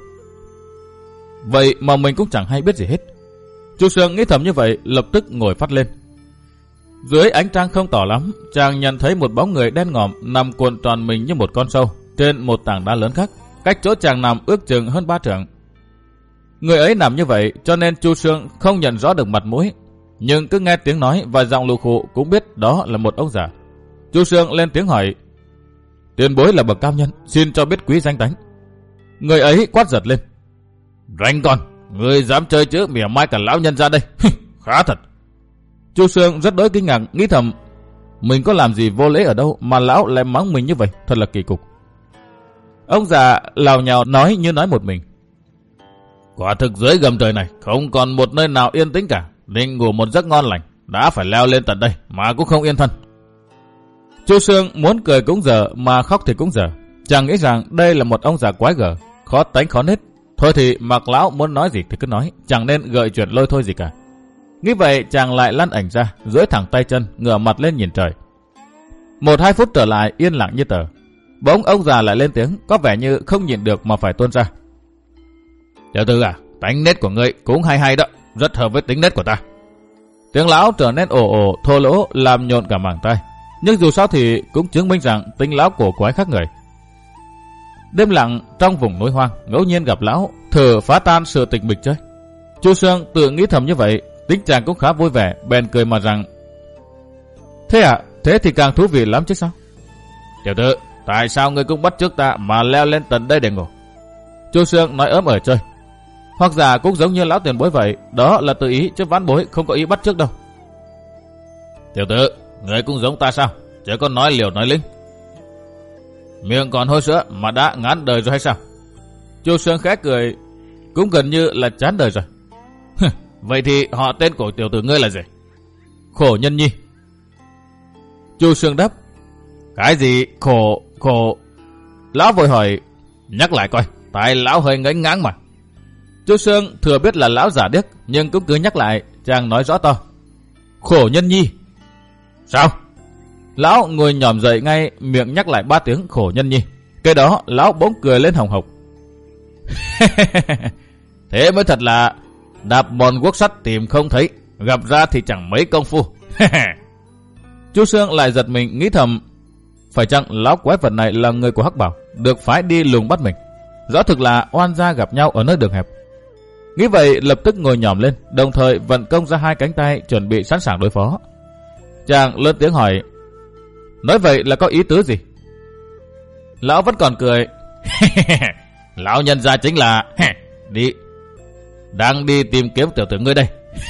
Vậy mà mình cũng chẳng hay biết gì hết. Chu Sương nghĩ thầm như vậy, lập tức ngồi phát lên. Dưới ánh trăng không tỏ lắm, chàng nhận thấy một bóng người đen ngòm nằm cuộn tròn mình như một con sâu trên một tảng đá lớn khác, cách chỗ chàng nằm ước chừng hơn ba trượng. Người ấy nằm như vậy cho nên Chu Sương không nhận rõ được mặt mũi, nhưng cứ nghe tiếng nói và giọng lù khụ cũng biết đó là một ông già. Chu Sương lên tiếng hỏi, tiền bối là bậc cao nhân, xin cho biết quý danh tánh. Người ấy quát giật lên, ranh con, người dám chơi chữ mỉa mai cả lão nhân ra đây, khá thật. Chu Sương rất đỗi kinh ngạc, nghĩ thầm, mình có làm gì vô lễ ở đâu mà lão lại mắng mình như vậy, thật là kỳ cục. Ông già lào nhào nói như nói một mình, quả thực dưới gầm trời này không còn một nơi nào yên tĩnh cả, định ngủ một giấc ngon lành, đã phải leo lên tận đây mà cũng không yên thân. Chu Sương muốn cười cũng dở mà khóc thì cũng dở. Chàng nghĩ rằng đây là một ông già quái gở, khó tánh khó nết. Thôi thì mặc lão muốn nói gì thì cứ nói, chẳng nên gợi chuyện lôi thôi gì cả. Nghĩ vậy chàng lại lăn ảnh ra, duỗi thẳng tay chân, ngửa mặt lên nhìn trời. Một hai phút trở lại yên lặng như tờ. Bỗng ông già lại lên tiếng, có vẻ như không nhịn được mà phải tuôn ra. Tiểu tử à, tánh nết của ngươi cũng hay hay đó, rất hợp với tính nết của ta. Tiếng lão trở nên ồ ồ thô lỗ làm nhộn cả màng tai. Nhưng dù sao thì cũng chứng minh rằng tính lão cổ quái khác người. Đêm lặng trong vùng núi hoang, ngẫu nhiên gặp lão, thử phá tan sự tịch mịch chơi. Chu Sương tự nghĩ thầm như vậy, tính chàng cũng khá vui vẻ, bèn cười mà rằng, thế à, thế thì càng thú vị lắm chứ sao. Tiểu tử, tại sao ngươi cũng bắt chước ta mà leo lên tận đây để ngủ? Chu Sương nói ớm ở chơi. Hoặc giả cũng giống như lão tiền bối vậy, đó là tự ý chứ vãn bối không có ý bắt chước đâu. Tiểu tử, ngươi cũng giống ta sao, chứ có nói liều nói lính. Miệng còn hôi sữa mà đã ngán đời rồi hay sao? Chu Sương khẽ cười, cũng gần như là chán đời rồi. Vậy thì họ tên của tiểu tử ngươi là gì? Khổ Nhân Nhi. Chu Sương đáp, cái gì khổ khổ? Lão vội hỏi, nhắc lại coi, tại lão hơi ngấy ngáng mà. Chu Sương thừa biết là lão giả điếc, nhưng cũng cứ nhắc lại. Chàng nói rõ to, Khổ Nhân Nhi. Sao? Lão ngồi nhòm dậy ngay, miệng nhắc lại ba tiếng Khổ Nhân Nhi. Cái đó lão bỗng cười lên hồng hộc. Thế mới thật là đạp mòn guốc sắt tìm không thấy, gặp ra thì chẳng mấy công phu. Chu Sương lại giật mình nghĩ thầm, phải chăng lão quái vật này là người của Hắc Bảo, được phái đi lùng bắt mình? Rõ thực là oan gia gặp nhau ở nơi đường hẹp. Nghĩ vậy lập tức ngồi nhòm lên, đồng thời vận công ra hai cánh tay chuẩn bị sẵn sàng đối phó. Chàng lớn tiếng hỏi, nói vậy là có ý tứ gì? Lão vẫn còn cười. Lão nhân gia chính là đi đang đi tìm kiếm tiểu tử ngươi đây.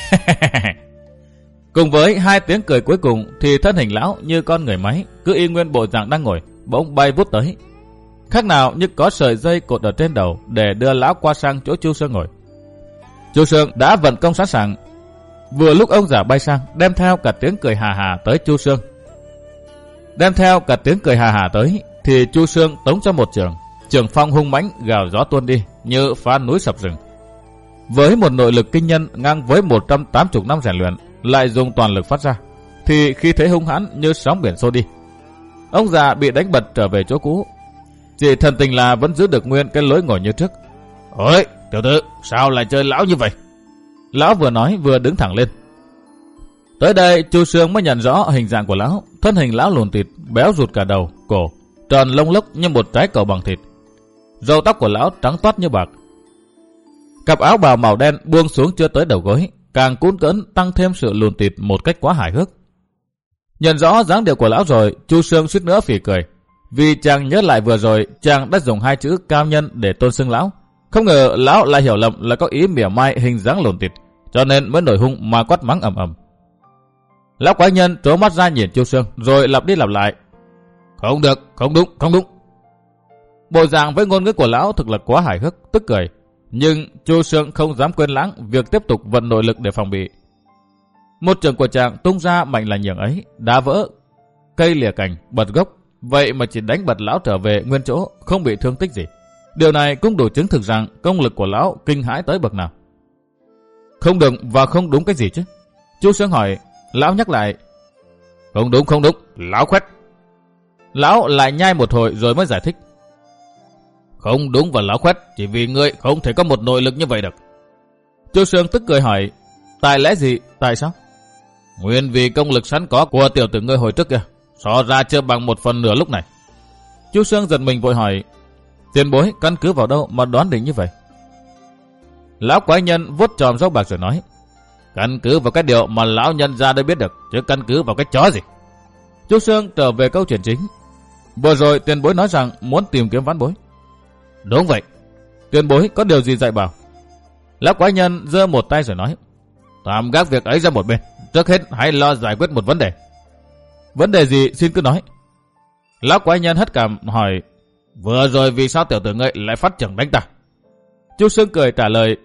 Cùng với hai tiếng cười cuối cùng thì thân hình lão như con người máy, cứ y nguyên bộ dạng đang ngồi, bỗng bay vút tới. Khác nào như có sợi dây cột ở trên đầu để đưa lão qua sang chỗ Chu Sương ngồi. Chu Sương đã vận công sẵn sàng. Vừa lúc ông già bay sang, đem theo cả tiếng cười hà hà tới Chu Sương. Đem theo cả tiếng cười hà hà tới, thì Chu Sương tống cho một trường. Trường phong hung mãnh gào gió tuôn đi, như phá núi sập rừng. Với một nội lực kinh nhân ngang với một trăm tám mươi năm rèn luyện, lại dùng toàn lực phát ra, thì khi thế hung hãn như sóng biển xô đi. Ông già bị đánh bật trở về chỗ cũ. Chỉ thần tình là vẫn giữ được nguyên cái lối ngồi như trước. Ôi, tiểu tử, sao lại chơi lão như vậy? Lão vừa nói vừa đứng thẳng lên. Tới đây Chu Sương mới nhận rõ hình dạng của lão. Thân hình lão lùn thịt, béo rụt cả đầu, cổ, tròn lông lốc như một trái cầu bằng thịt. Râu tóc của lão trắng toát như bạc. Cặp áo bào màu đen buông xuống chưa tới đầu gối, càng cuốn cỡn tăng thêm sự lùn thịt một cách quá hài hước. Nhận rõ dáng điệu của lão rồi, Chu Sương suýt nữa phì cười, vì chàng nhớ lại vừa rồi chàng đã dùng hai chữ cao nhân để tôn xưng lão. Không ngờ lão lại hiểu lầm là có ý mỉa mai hình dáng lùn thịt, cho nên mới nổi hung mà quát mắng ầm ầm. Lão quái nhân trố mắt ra nhìn Chu Sương, rồi lặp đi lặp lại. Không được, không đúng, không đúng. Bộ dạng với ngôn ngữ của lão thực là quá hài hước, tức cười. Nhưng Chu Sương không dám quên lãng việc tiếp tục vận nội lực để phòng bị. Một trường của chàng tung ra mạnh là nhường ấy, đá vỡ cây lìa cành, bật gốc. Vậy mà chỉ đánh bật lão trở về nguyên chỗ, không bị thương tích gì. Điều này cũng đủ chứng thực rằng công lực của lão kinh hãi tới bậc nào. Không đúng và không đúng cái gì chứ? Chu Sương hỏi. Lão nhắc lại. Không đúng, không đúng, lão khoét. Lão lại nhai một hồi rồi mới giải thích. Không đúng và lão khoét, chỉ vì ngươi không thể có một nội lực như vậy được. Chu Sương tức cười hỏi. Tại lẽ gì, tại sao? Nguyên vì công lực sẵn có của tiểu tử ngươi hồi trước kia, so ra chưa bằng một phần nửa lúc này. Chu Sương giật mình vội hỏi. Tiền bối căn cứ vào đâu mà đoán định như vậy? Lão quái nhân vuốt tròm râu bạc rồi nói. Căn cứ vào cái điều mà lão nhân ra đây biết được, chứ căn cứ vào cái chó gì. Chu Sương trở về câu chuyện chính. Vừa rồi tiền bối nói rằng muốn tìm kiếm vãn bối. Đúng vậy. Tiền bối có điều gì dạy bảo? Lão quái nhân giơ một tay rồi nói. Tạm gác việc ấy ra một bên, trước hết hãy lo giải quyết một vấn đề. Vấn đề gì xin cứ nói. Lão quái nhân hất cằm hỏi. Vừa rồi vì sao tiểu tử ngươi lại phát trưởng đánh ta? Chu Sương cười trả lời.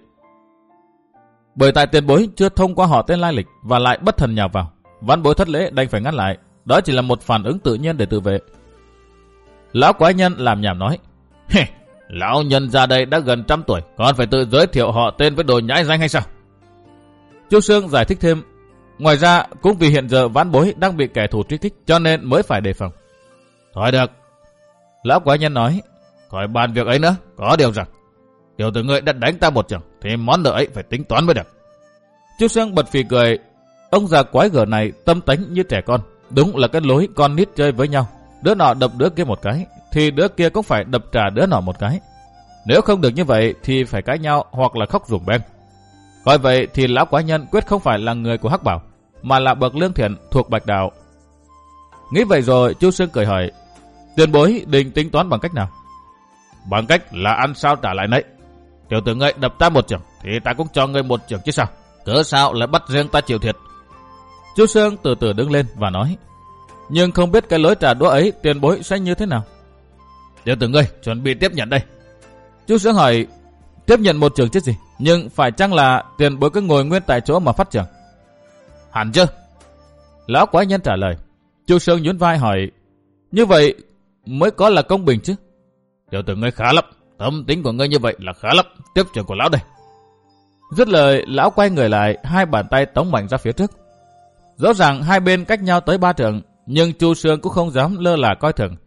Bởi tại tiền bối chưa thông qua họ tên lai lịch và lại bất thần nhào vào, vãn bối thất lễ đành phải ngăn lại. Đó chỉ là một phản ứng tự nhiên để tự vệ. Lão quái nhân làm nhảm nói. Lão nhân ra đây đã gần trăm tuổi, còn phải tự giới thiệu họ tên với đồ nhãi danh hay sao? Chu Sương giải thích thêm. Ngoài ra cũng vì hiện giờ vãn bối đang bị kẻ thù truy kích, cho nên mới phải đề phòng. Thôi được. Lão quái nhân nói. Khỏi bàn việc ấy nữa, có điều rằng tiểu tử ngươi đã đánh ta một trận, thì món nợ ấy phải tính toán mới được. Chu Sương bật phì cười. Ông già quái gở này tâm tánh như trẻ con, đúng là cái lối con nít chơi với nhau. Đứa nọ đập đứa kia một cái, thì đứa kia cũng phải đập trả đứa nọ một cái. Nếu không được như vậy thì phải cãi nhau hoặc là khóc rủng beng. Coi vậy thì lão quái nhân quyết không phải là người của Hắc Bảo, mà là bậc lương thiện thuộc Bạch Đạo. Nghĩ vậy rồi Chu Sương cười hỏi. Tiền bối định tính toán bằng cách nào? Bằng cách là ăn sao trả lại nấy. Tiểu tử ngươi đập ta một trường thì ta cũng cho ngươi một trường chứ sao? Cớ sao lại bắt riêng ta chịu thiệt? Chu Sương từ từ đứng lên và nói. Nhưng không biết cái lối trả đũa ấy tiền bối sẽ như thế nào? Tiểu tử ngươi chuẩn bị tiếp nhận đây. Chu Sương hỏi. Tiếp nhận một trường chứ gì? Nhưng phải chăng là tiền bối cứ ngồi nguyên tại chỗ mà phát trường? Hẳn chứ. Lão quái nhân trả lời. Chu Sương nhún vai hỏi. Như vậy mới có là công bình chứ? Tiểu tử ngươi khá lắm, tâm tính của ngươi như vậy là khá lắm. Tiếp trường của lão đây. Dứt lời lão quay người lại, hai bàn tay tống mạnh ra phía trước. Rõ ràng hai bên cách nhau tới ba trượng, nhưng Chu Sương cũng không dám lơ là coi thường.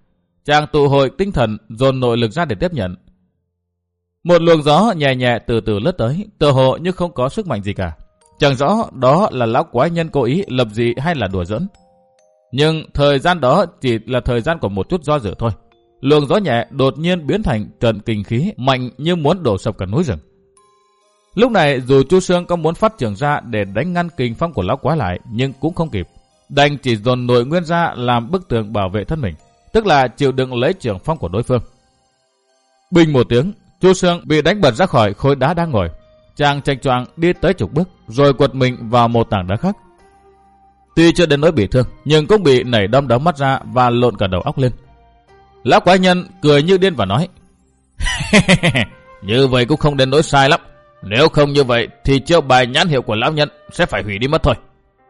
Chàng tụ hội tinh thần dồn nội lực ra để tiếp nhận. Một luồng gió nhẹ nhẹ từ từ lướt tới, tựa hồ như không có sức mạnh gì cả. Chẳng rõ đó là lão quái nhân cố ý lập dị hay là đùa giỡn. Nhưng thời gian đó chỉ là thời gian của một chút do dự thôi. Luồng gió nhẹ đột nhiên biến thành trận kình khí mạnh như muốn đổ sập cả núi rừng. Lúc này dù Chu Xương có muốn phát trường ra để đánh ngăn kình phong của lão quái lại, nhưng cũng không kịp. Đành chỉ dồn nội nguyên ra làm bức tường bảo vệ thân mình, tức là chịu đựng lấy trường phong của đối phương. Bình một tiếng, Chu Xương bị đánh bật ra khỏi khối đá đang ngồi. Chàng chệch choạng đi tới chục bước, rồi quật mình vào một tảng đá khác. Tuy chưa đến nỗi bị thương, nhưng cũng bị nảy đom đóm mắt ra và lộn cả đầu óc lên. Lão quái nhân cười như điên và nói: như vậy cũng không đến nỗi sai lắm. Nếu không như vậy thì chiêu bài nhãn hiệu của lão nhân sẽ phải hủy đi mất thôi.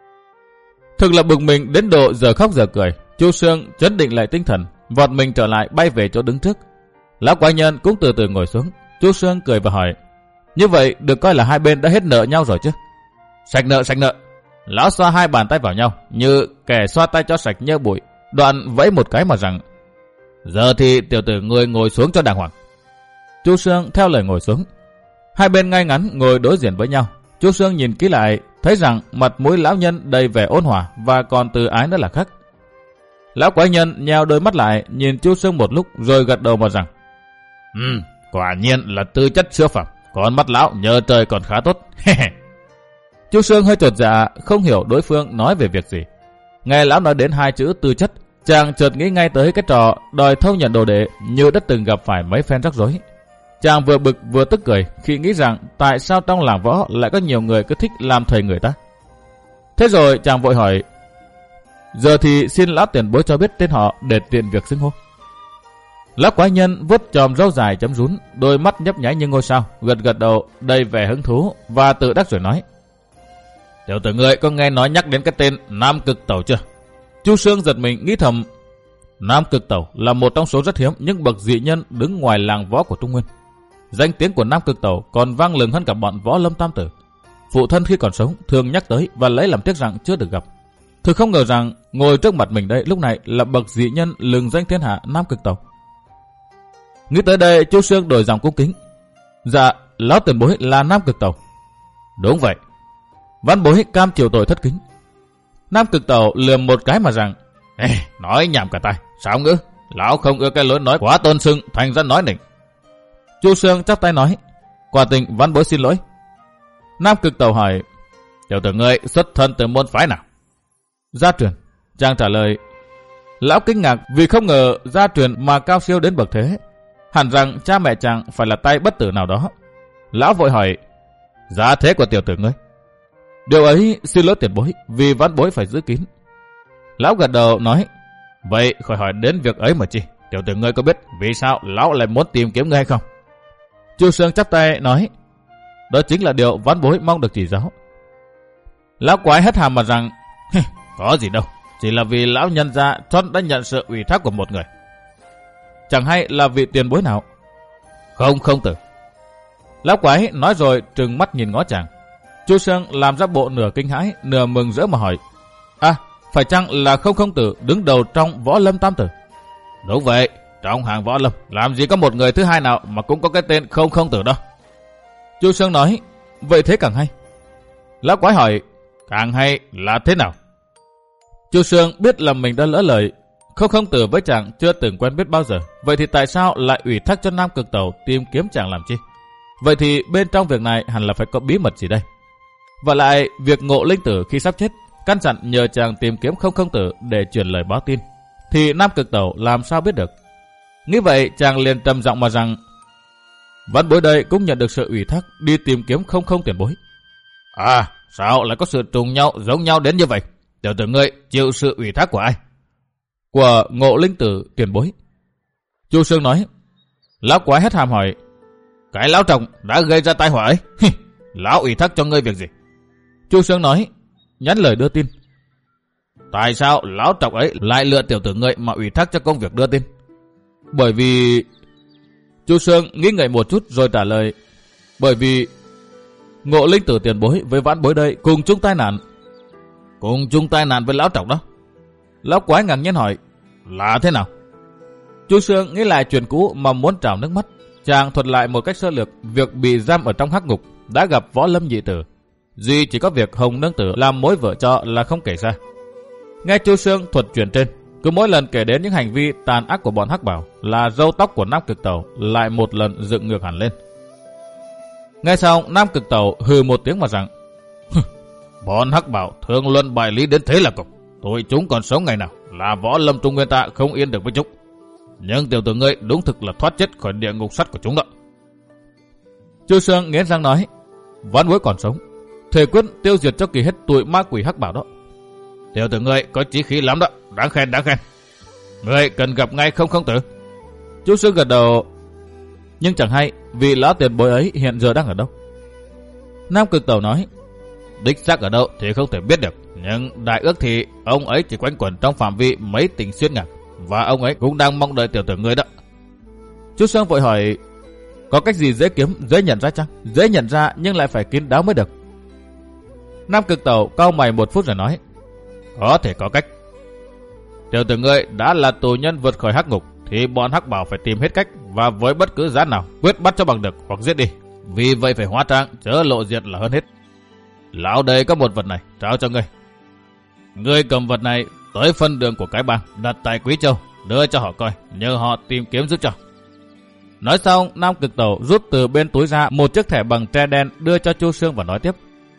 Thực là bực mình đến độ giờ khóc giờ cười. Chu Xương chấn định lại tinh thần, vọt mình trở lại bay về chỗ đứng trước. Lão quái nhân cũng từ từ ngồi xuống. Chu Xương cười và hỏi: như vậy được coi là hai bên đã hết nợ nhau rồi chứ? Sạch nợ, sạch nợ. Lão xoa hai bàn tay vào nhau như kẻ xoa tay cho sạch nhơ bụi, đoạn vẫy một cái mà rằng: giờ thì tiểu tử ngươi ngồi xuống cho đàng hoàng. Chu Xương theo lời ngồi xuống. Hai bên ngay ngắn ngồi đối diện với nhau. Chu Xương nhìn kỹ lại, thấy rằng mặt mũi lão nhân đầy vẻ ôn hòa và còn từ ái nữa là khác. Lão quái nhân nheo đôi mắt lại nhìn Chu Xương một lúc rồi gật đầu mà rằng: ừ, quả nhiên là tư chất siêu phẩm, con mắt lão nhờ trời còn khá tốt. Chu Xương hơi chột dạ, không hiểu đối phương nói về việc gì. Nghe lão nói đến hai chữ tư chất, chàng chợt nghĩ ngay tới cái trò đòi thâu nhận đồ đệ như đã từng gặp phải mấy phen rắc rối. Chàng vừa bực vừa tức cười khi nghĩ rằng tại sao trong làng võ lại có nhiều người cứ thích làm thầy người ta. Thế rồi chàng vội hỏi: giờ thì xin lão tiền bối cho biết tên họ để tiện việc xưng hô. Lão quái nhân vuốt chòm râu dài chấm rún, đôi mắt nhấp nháy như ngôi sao, gật gật đầu đầy vẻ hứng thú và tự đắc rồi nói: tiểu tử ngươi có nghe nói nhắc đến cái tên Nam Cực Tẩu chưa? Chu Xương giật mình nghĩ thầm, Nam Cực Tẩu là một trong số rất hiếm những bậc dị nhân đứng ngoài làng võ của Trung Nguyên. Danh tiếng của Nam Cực Tẩu còn vang lừng hơn cả bọn võ lâm tam tử. Phụ thân khi còn sống thường nhắc tới và lấy làm tiếc rằng chưa được gặp. Thực không ngờ rằng ngồi trước mặt mình đây lúc này là bậc dị nhân lừng danh thiên hạ Nam Cực Tẩu. Nghĩ tới đây, Chu Xương đổi giọng cung kính: dạ, lão tiền bối là Nam Cực Tẩu. Đúng vậy. Văn bối cam chịu tội thất kính. Nam Cực Tẩu lườm một cái mà rằng: ê, nói nhảm cả tai, sao ngữ? Lão không ưa cái lối nói quá tôn sưng, thành ra nói nịnh. Chu Xương chắp tay nói: quả tình văn bối xin lỗi. Nam Cực Tẩu hỏi: tiểu tử ngươi xuất thân từ môn phái nào? Gia truyền. Chàng trả lời. Lão kinh ngạc vì không ngờ gia truyền mà cao siêu đến bậc thế. Hẳn rằng cha mẹ chàng phải là tay bất tử nào đó. Lão vội hỏi: giá thế của tiểu tử ngươi? Điều ấy xin lỗi tiền bối, vì văn bối phải giữ kín. Lão gật đầu nói: vậy khỏi hỏi đến việc ấy mà chi. Tiểu tử ngươi có biết vì sao lão lại muốn tìm kiếm ngươi hay không? Chu Xương chắp tay nói: đó chính là điều văn bối mong được chỉ giáo. Lão quái hất hàm mà rằng: có gì đâu, chỉ là vì lão nhân gia chót đã nhận sự ủy thác của một người. Chẳng hay là vị tiền bối nào? Không, không tử. Lão quái nói rồi trừng mắt nhìn ngó chàng. Chu Xương làm ra bộ nửa kinh hãi nửa mừng rỡ mà hỏi: à, phải chăng là không không tử đứng đầu trong võ lâm tam tử? Đúng vậy, trong hàng võ lâm làm gì có một người thứ hai nào mà cũng có cái tên không không tử đâu. Chu Xương nói: vậy thế càng hay. Lão quái hỏi: càng hay là thế nào? Chu Xương biết là mình đã lỡ lời. Không không tử với chàng chưa từng quen biết bao giờ, vậy thì tại sao lại ủy thác cho Nam Cực Tẩu tìm kiếm chàng làm chi? Vậy thì bên trong việc này hẳn là phải có bí mật gì đây? Và lại việc Ngộ Linh Tử khi sắp chết căn dặn nhờ chàng tìm kiếm không không tử để truyền lời báo tin, thì Nam Cực Tẩu làm sao biết được? Nghĩ vậy chàng liền trầm giọng mà rằng: văn bối đây cũng nhận được sự ủy thác đi tìm kiếm không không tiền bối. À, sao lại có sự trùng nhau giống nhau đến như vậy? Tiểu tử ngươi chịu sự ủy thác của ai? Của Ngộ Linh Tử tiền bối. Chu Xương nói. Lão quái hét hàm hỏi: cái lão trọng đã gây ra tai họa ấy, lão ủy thác cho ngươi việc gì? Chu Xương nói, nhắn lời đưa tin. Tại sao lão trọng ấy lại lựa tiểu tử ngươi mà ủy thác cho công việc đưa tin? Bởi vì... Chu Xương nghĩ ngợi một chút rồi trả lời: bởi vì Ngộ Linh Tử tiền bối với vãn bối đây cùng chung tai nạn. Cùng chung tai nạn với lão trọng đó? Lão quái ngạc nhiên hỏi: là thế nào? Chu Sương nghĩ lại chuyện cũ mà muốn trào nước mắt. Chàng thuật lại một cách sơ lược việc bị giam ở trong hắc ngục, đã gặp Võ Lâm nhị tử. Duy chỉ có việc Hồng nương tử làm mối vợ cho là không kể ra. Nghe Chu Sương thuật chuyện trên, cứ mỗi lần kể đến những hành vi tàn ác của bọn hắc bảo là râu tóc của Nam Cực Tẩu lại một lần dựng ngược hẳn lên. Nghe xong, Nam Cực Tẩu hừ một tiếng mà rằng: bọn hắc bảo thường luận bài lý đến thế là cục. Tụi chúng còn sống ngày nào là Võ Lâm Trung Nguyên ta không yên được với chúng. Nhưng tiểu tử ngươi đúng thực là thoát chết khỏi địa ngục sắt của chúng đó. Chu Sương nghiến răng nói: Vãn Bối còn sống, thề quyết tiêu diệt cho kỳ hết tụi ma quỷ hắc bảo đó. Tiểu tử ngươi có chí khí lắm đó, đáng khen đáng khen. Ngươi cần gặp ngay không không tử? Chu Sương gật đầu, nhưng chẳng hay vì lão tiền bối ấy hiện giờ đang ở đâu. Nam Cực Tẩu nói: đích xác ở đâu thì không thể biết được, nhưng đại ước thì ông ấy chỉ quanh quẩn trong phạm vi mấy tỉnh xuyên ngạc, và ông ấy cũng đang mong đợi tiểu tử ngươi đó. Chu Sương vội hỏi: có cách gì dễ kiếm, dễ nhận ra chăng? Dễ nhận ra nhưng lại phải kín đáo mới được. Nam Cực Tẩu cau mày một phút rồi nói: có thể có cách. Tiểu tử ngươi đã là tù nhân vượt khỏi hắc ngục, thì bọn hắc bảo phải tìm hết cách và với bất cứ giá nào quyết bắt cho bằng được hoặc giết đi. Vì vậy phải hóa trang, chớ lộ diện là hơn hết. Lão đây có một vật này, trao cho ngươi. Ngươi cầm vật này tới phân đường của cái bang, đặt tại Quý Châu, đưa cho họ coi, nhờ họ tìm kiếm giúp cho. Nói xong, Nam Cực Tẩu rút từ bên túi ra một chiếc thẻ bằng tre đen đưa cho Chu Sương và nói tiếp: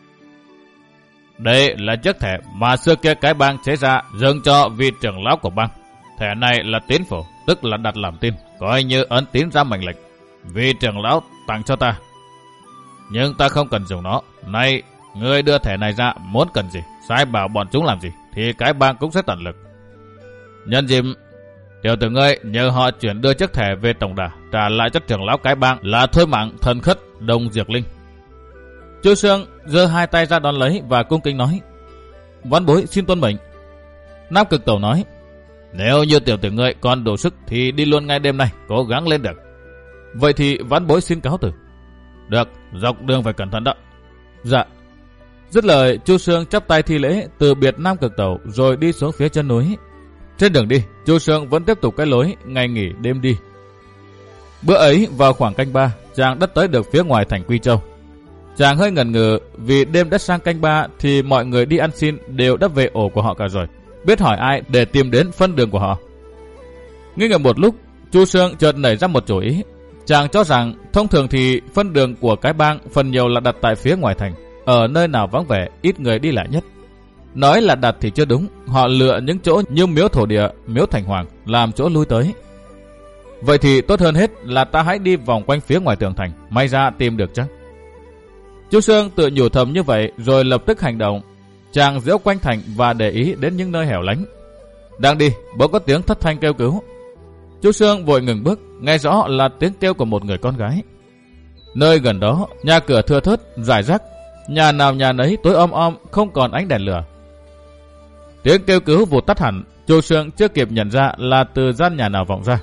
đây là chiếc thẻ mà xưa kia cái bang chế ra dâng cho vị trưởng lão của bang. Thẻ này là tín phổ, tức là đặt làm tin, coi như ấn tín ra mệnh lệnh. Vị trưởng lão tặng cho ta, nhưng ta không cần dùng nó. Nay ngươi đưa thẻ này ra, muốn cần gì, sai bảo bọn chúng làm gì, thì cái bang cũng sẽ tận lực. Nhân dịp, tiểu tử ngươi nhờ họ chuyển đưa chiếc thẻ về tổng đà, trả lại cho trưởng lão cái bang là Thôi Mạng Thần Khất Đồng Diệt Linh. Chu Sương giơ hai tay ra đón lấy và cung kính nói: Vãn Bối xin tuân mệnh. Nam Cực Tẩu nói: nếu như tiểu tử ngươi còn đủ sức thì đi luôn ngay đêm nay, cố gắng lên được. Vậy thì Vãn Bối xin cáo từ. Được, dọc đường phải cẩn thận đó. Dạ. Dứt lời, Chu Sương chắp tay thi lễ từ biệt Nam Cực Tẩu rồi đi xuống phía chân núi. Trên đường đi, Chu Sương vẫn tiếp tục cái lối ngày nghỉ đêm đi. Bữa ấy vào khoảng canh ba, chàng đã tới được phía ngoài thành Quy Châu. Chàng hơi ngần ngừ vì đêm đã sang canh ba thì mọi người đi ăn xin đều đã về ổ của họ cả rồi, biết hỏi ai để tìm đến phân đường của họ. Nghi ngờ một lúc, Chu Sương chợt nảy ra một chủ ý. Chàng cho rằng thông thường thì phân đường của cái bang phần nhiều là đặt tại phía ngoài thành, ở nơi nào vắng vẻ, ít người đi lại nhất. Nói là đặt thì chưa đúng, họ lựa những chỗ như miếu thổ địa, miếu thành hoàng làm chỗ lui tới. Vậy thì tốt hơn hết là ta hãy đi vòng quanh phía ngoài tường thành, may ra tìm được chăng? Chu Sương tự nhủ thầm như vậy rồi lập tức hành động. Chàng diễu quanh thành và để ý đến những nơi hẻo lánh. Đang đi, bỗng có tiếng thất thanh kêu cứu. Chu Sương vội ngừng bước, nghe rõ là tiếng kêu của một người con gái. Nơi gần đó, nhà cửa thưa thớt, rải rác, nhà nào nhà nấy tối om om, không còn ánh đèn lửa. Tiếng kêu cứu vụt tắt hẳn, Chu Sương chưa kịp nhận ra là từ gian nhà nào vọng ra.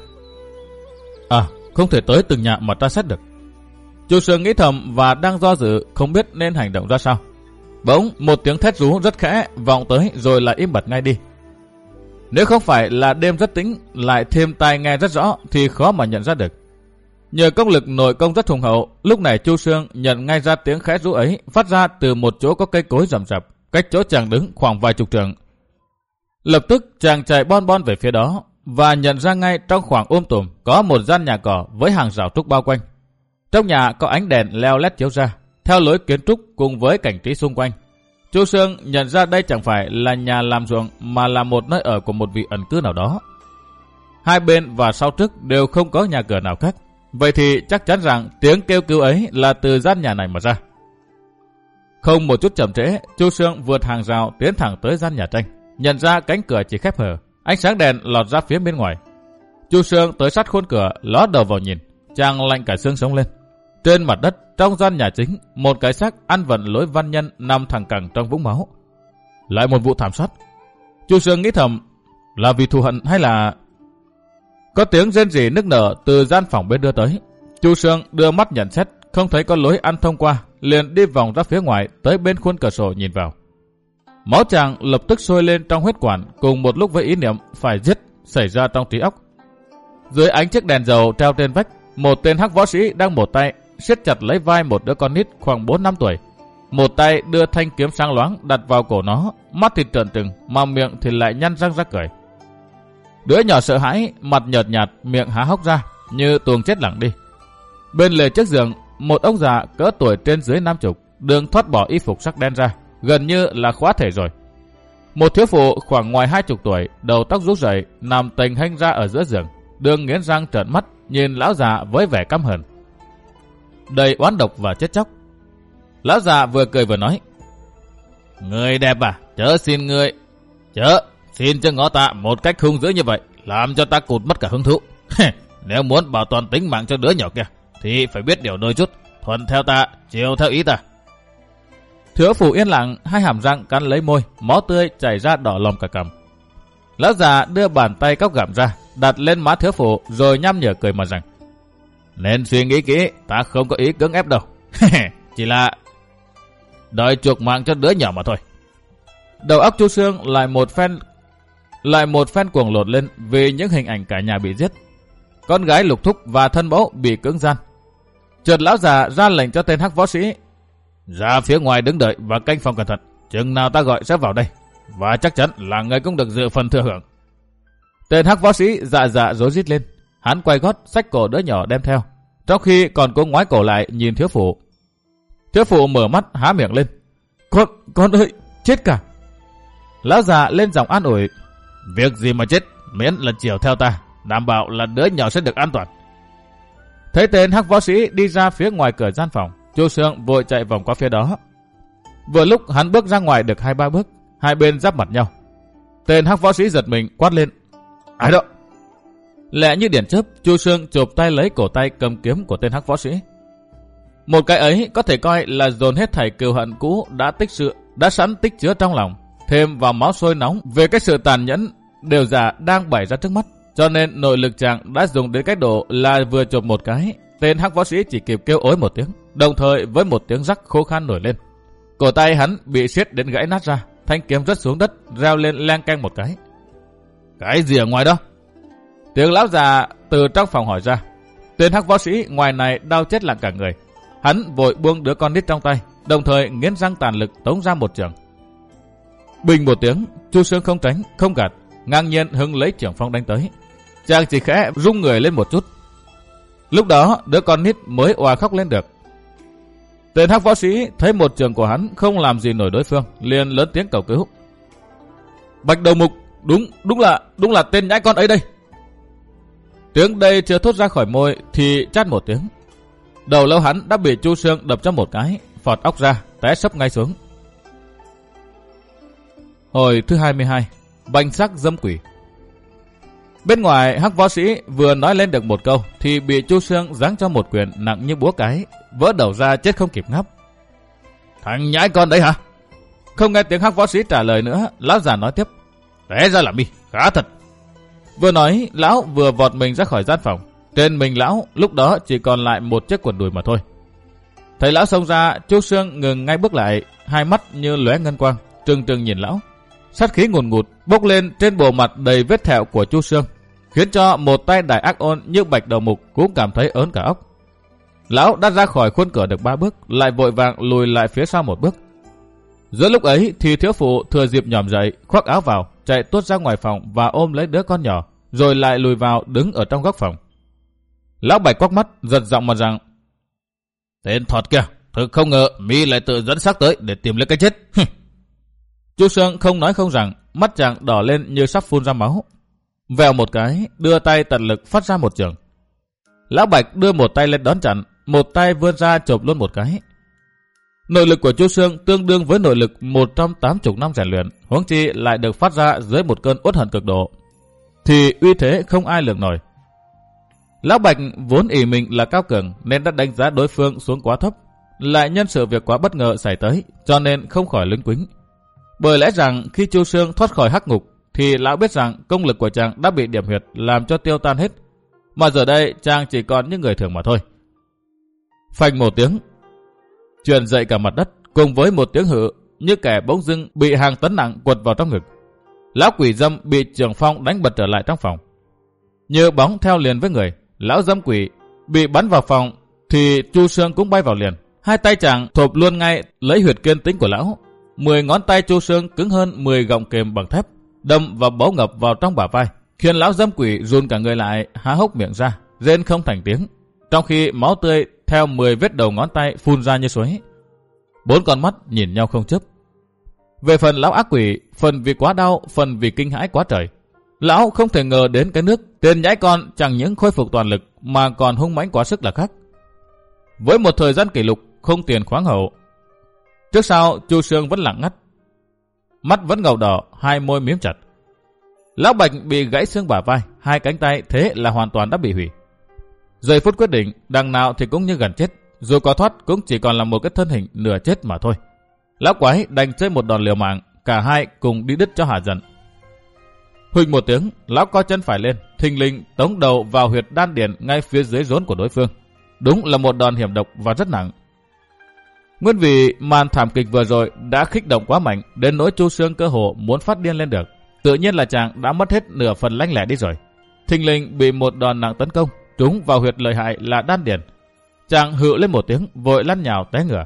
À, không thể tới từng nhà mà ta xét được. Chu Sương nghĩ thầm và đang do dự không biết nên hành động ra sao. Bỗng một tiếng thét rú rất khẽ vọng tới rồi lại im bặt ngay đi. Nếu không phải là đêm rất tĩnh, lại thêm tai nghe rất rõ thì khó mà nhận ra được. Nhờ công lực nội công rất hùng hậu, lúc này Chu Sương nhận ngay ra tiếng khẽ rú ấy phát ra từ một chỗ có cây cối rậm rạp, cách chỗ chàng đứng khoảng vài chục trượng. Lập tức chàng chạy bon bon về phía đó và nhận ra ngay trong khoảng um tùm có một gian nhà cỏ với hàng rào trúc bao quanh. Trong nhà có ánh đèn leo lét chiếu ra, theo lối kiến trúc cùng với cảnh trí xung quanh. Chu Sương nhận ra đây chẳng phải là nhà làm ruộng mà là một nơi ở của một vị ẩn cư nào đó. Hai bên và sau trước đều không có nhà cửa nào khác. Vậy thì chắc chắn rằng tiếng kêu cứu ấy là từ gian nhà này mà ra. Không một chút chậm trễ, Chu Sương vượt hàng rào tiến thẳng tới gian nhà tranh. Nhận ra cánh cửa chỉ khép hờ, ánh sáng đèn lọt ra phía bên ngoài. Chu Sương tới sát khuôn cửa, ló đầu vào nhìn, chàng lạnh cả xương sống lên. Trên mặt đất trong gian nhà chính, một cái xác ăn vận lối văn nhân nằm thẳng cẳng trong vũng máu. Lại một vụ thảm sát. Chu Sương nghĩ thầm, là vì thù hận hay là... Có tiếng rên rỉ nức nở từ gian phòng bên đưa tới. Chu Sương đưa mắt nhận xét, không thấy có lối ăn thông qua, liền đi vòng ra phía ngoài tới bên khuôn cửa sổ nhìn vào. Máu chàng lập tức sôi lên trong huyết quản cùng một lúc với ý niệm phải giết xảy ra trong trí óc. Dưới ánh chiếc đèn dầu treo trên vách, một tên hắc võ sĩ đang một tay siết chặt lấy vai một đứa con nít khoảng bốn năm tuổi. Một tay đưa thanh kiếm sáng loáng đặt vào cổ nó, mắt thì trợn trừng, mà miệng thì lại nhăn răng ra cười. Đứa nhỏ sợ hãi, mặt nhợt nhạt, miệng há hốc ra, như tuồng chết lặng đi. Bên lề chiếc giường, một ông già cỡ tuổi trên dưới năm chục, đường thoát bỏ y phục sắc đen ra, gần như là khóa thể rồi. Một thiếu phụ khoảng ngoài hai chục tuổi, đầu tóc rũ rượi, nằm tềnh hênh ra ở giữa giường, đường nghiến răng trợn mắt, nhìn lão già với vẻ căm hờn, đầy oán độc và chết chóc. Lão già vừa cười vừa nói: Người đẹp à, chớ xin người, chớ xin cho ngó ta một cách hung dữ như vậy, làm cho ta cụt mất cả hứng thú. Nếu muốn bảo toàn tính mạng cho đứa nhỏ kia, thì phải biết điều đôi chút, thuận theo ta, chiều theo ý ta. Thiếu phụ yên lặng, hai hàm răng cắn lấy môi, máu tươi chảy ra đỏ lòm cả cằm. Lão già đưa bàn tay cóc gặm ra, đặt lên má thiếu phụ, rồi nhăm nhở cười mà rằng: Nên suy nghĩ kỹ, ta không có ý cưỡng ép đâu. Chỉ là đòi chuộc mạng cho đứa nhỏ mà thôi. Đầu óc chú Sương lại một phen lại một phen cuồng lột lên vì những hình ảnh cả nhà bị giết, con gái Lục Thúc và thân mẫu bị cưỡng gian. Chợt lão già ra lệnh cho tên hắc võ sĩ ra phía ngoài đứng đợi và canh phòng cẩn thận, chừng nào ta gọi sẽ vào đây, và chắc chắn là người cũng được dự phần thừa hưởng. Tên hắc võ sĩ dạ dạ rối rít lên, hắn quay gót xách cổ đứa nhỏ đem theo, trong khi còn cố ngoái cổ lại nhìn thiếu phụ. Thiếu phụ mở mắt há miệng lên: Con, con ơi, chết cả. Lão già lên giọng an ủi: Việc gì mà chết, miễn là chiều theo ta, đảm bảo là đứa nhỏ sẽ được an toàn. Thấy tên hắc võ sĩ đi ra phía ngoài cửa gian phòng, chú Sương vội chạy vòng qua phía đó. Vừa lúc hắn bước ra ngoài được hai ba bước, hai bên giáp mặt nhau. Tên hắc võ sĩ giật mình quát lên: Ai đó? Lẹ như điện chớp, chú Sương chụp tay lấy cổ tay cầm kiếm của tên hắc võ sĩ. Một cái ấy có thể coi là dồn hết thảy cừu hận cũ đã tích sự đã sẵn tích chứa trong lòng, thêm vào máu sôi nóng về cái sự tàn nhẫn đều giả đang bày ra trước mắt, cho nên nội lực chàng đã dùng đến cái độ là vừa chụp một cái, tên hắc võ sĩ chỉ kịp kêu ối một tiếng, đồng thời với một tiếng rắc khô khan nổi lên. Cổ tay hắn bị siết đến gãy nát ra, thanh kiếm rớt xuống đất, reo lên leng keng một cái. Cái gì ở ngoài đó? Tiếng lão già từ trong phòng hỏi ra. Tên hắc võ sĩ ngoài này đau chết lặng cả người. Hắn vội buông đứa con nít trong tay, đồng thời nghiến răng tàn lực tống ra một chưởng. Bình một tiếng, Chu Sương không tránh, không gạt, ngang nhiên hưng lấy chưởng phong đánh tới. Chàng chỉ khẽ rung người lên một chút. Lúc đó đứa con nít mới òa khóc lên được. Tên hắc võ sĩ thấy một chưởng của hắn không làm gì nổi đối phương, liền lớn tiếng cầu cứu. Bạch đầu mục, đúng, đúng là, đúng là tên nhãi con ấy đây. Tiếng đây chưa thốt ra khỏi môi thì chát một tiếng. Đầu lâu hắn đã bị Chu Sương đập cho một cái, phọt óc ra, té sấp ngay xuống. Hồi thứ hai mươi hai, banh sắc dâm quỷ. Bên ngoài hắc võ sĩ vừa nói lên được một câu thì bị Chu Sương giáng cho một quyền nặng như búa cái, vỡ đầu ra chết không kịp ngáp. Thằng nhãi con đấy hả? Không nghe tiếng hắc võ sĩ trả lời nữa, lão già nói tiếp. Té ra là mi, khá thật. Vừa nói, lão vừa vọt mình ra khỏi gian phòng. Trên mình lão lúc đó chỉ còn lại một chiếc quần đùi mà thôi. Thấy lão xông ra, Chu Sương ngừng ngay bước lại, hai mắt như lóe ngân quang, trừng trừng nhìn lão. Sát khí ngùn ngụt bốc lên trên bộ mặt đầy vết thẹo của Chu Sương, khiến cho một tay đại ác ôn như Bạch đầu mục cũng cảm thấy ớn cả óc. Lão đã ra khỏi khuôn cửa được ba bước, lại vội vàng lùi lại phía sau một bước. Giữa lúc ấy thì thiếu phụ thừa dịp nhòm dậy, khoác áo vào, chạy tuốt ra ngoài phòng và ôm lấy đứa con nhỏ, rồi lại lùi vào đứng ở trong góc phòng. Lão Bạch quắc mắt, giật giọng mà rằng: Tên thọt kia, thực không ngờ mi lại tự dẫn xác tới để tìm lấy cái chết. Chu Sương không nói không rằng, mắt chàng đỏ lên như sắp phun ra máu. Vèo một cái, đưa tay tận lực phát ra một chưởng. Lão Bạch đưa một tay lên đón chặn, một tay vươn ra chộp luôn một cái. Nội lực của Chu Sương tương đương với nội lực một trăm tám mươi năm rèn luyện, huống chi lại được phát ra dưới một cơn uất hận cực độ, thì uy thế không ai lường nổi. Lão Bạch vốn ỷ mình là cao cường nên đã đánh giá đối phương xuống quá thấp, lại nhân sự việc quá bất ngờ xảy tới, cho nên không khỏi lững quĩnh. Bởi lẽ rằng khi Chu Sương thoát khỏi hắc ngục thì lão biết rằng công lực của chàng đã bị điểm huyệt làm cho tiêu tan hết, mà giờ đây chàng chỉ còn những người thường mà thôi. Phanh một tiếng, truyền dậy cả mặt đất, cùng với một tiếng hự như kẻ bỗng dưng bị hàng tấn nặng quật vào trong ngực. Lão Quỷ Dâm bị Trường Phong đánh bật trở lại trong phòng. Như bóng theo liền với người, lão dâm quỷ bị bắn vào phòng thì Chu Sương cũng bay vào liền. Hai tay chàng thộp luôn ngay lấy huyệt kiên tĩnh của lão. Mười ngón tay Chu Sương cứng hơn mười gọng kềm bằng thép, đâm và bấu ngập vào trong bả vai, khiến lão dâm quỷ run cả người lại, há hốc miệng ra, rên không thành tiếng, trong khi máu tươi theo mười vết đầu ngón tay phun ra như suối. Bốn con mắt nhìn nhau không chớp. Về phần lão ác quỷ, phần vì quá đau, phần vì kinh hãi quá trời. Lão không thể ngờ đến cái nước tên nhãi con chẳng những khôi phục toàn lực mà còn hung mãnh quá sức là khác. Với một thời gian kỷ lục không tiền khoáng hậu, trước sau Chu Sương vẫn lặng ngắt, mắt vẫn ngầu đỏ, hai môi miếm chặt. Lão Bạch bị gãy xương bả vai, hai cánh tay thế là hoàn toàn đã bị hủy. Giây phút quyết định, đằng nào thì cũng như gần chết, dù có thoát cũng chỉ còn là một cái thân hình nửa chết mà thôi. Lão quái đành chơi một đòn liều mạng, cả hai cùng đi đứt cho hả giận. Huỳnh một tiếng, lão co chân phải lên, thình lình tống đầu vào huyệt đan điền ngay phía dưới rốn của đối phương. Đúng là một đòn hiểm độc và rất nặng. Nguyên vì màn thảm kịch vừa rồi đã kích động quá mạnh đến nỗi Chu Sương cơ hồ muốn phát điên lên được. Tự nhiên là chàng đã mất hết nửa phần lanh lẹ đi rồi. Thình lình bị một đòn nặng tấn công, trúng vào huyệt lợi hại là đan điền. Chàng hự lên một tiếng, vội lăn nhào té ngửa.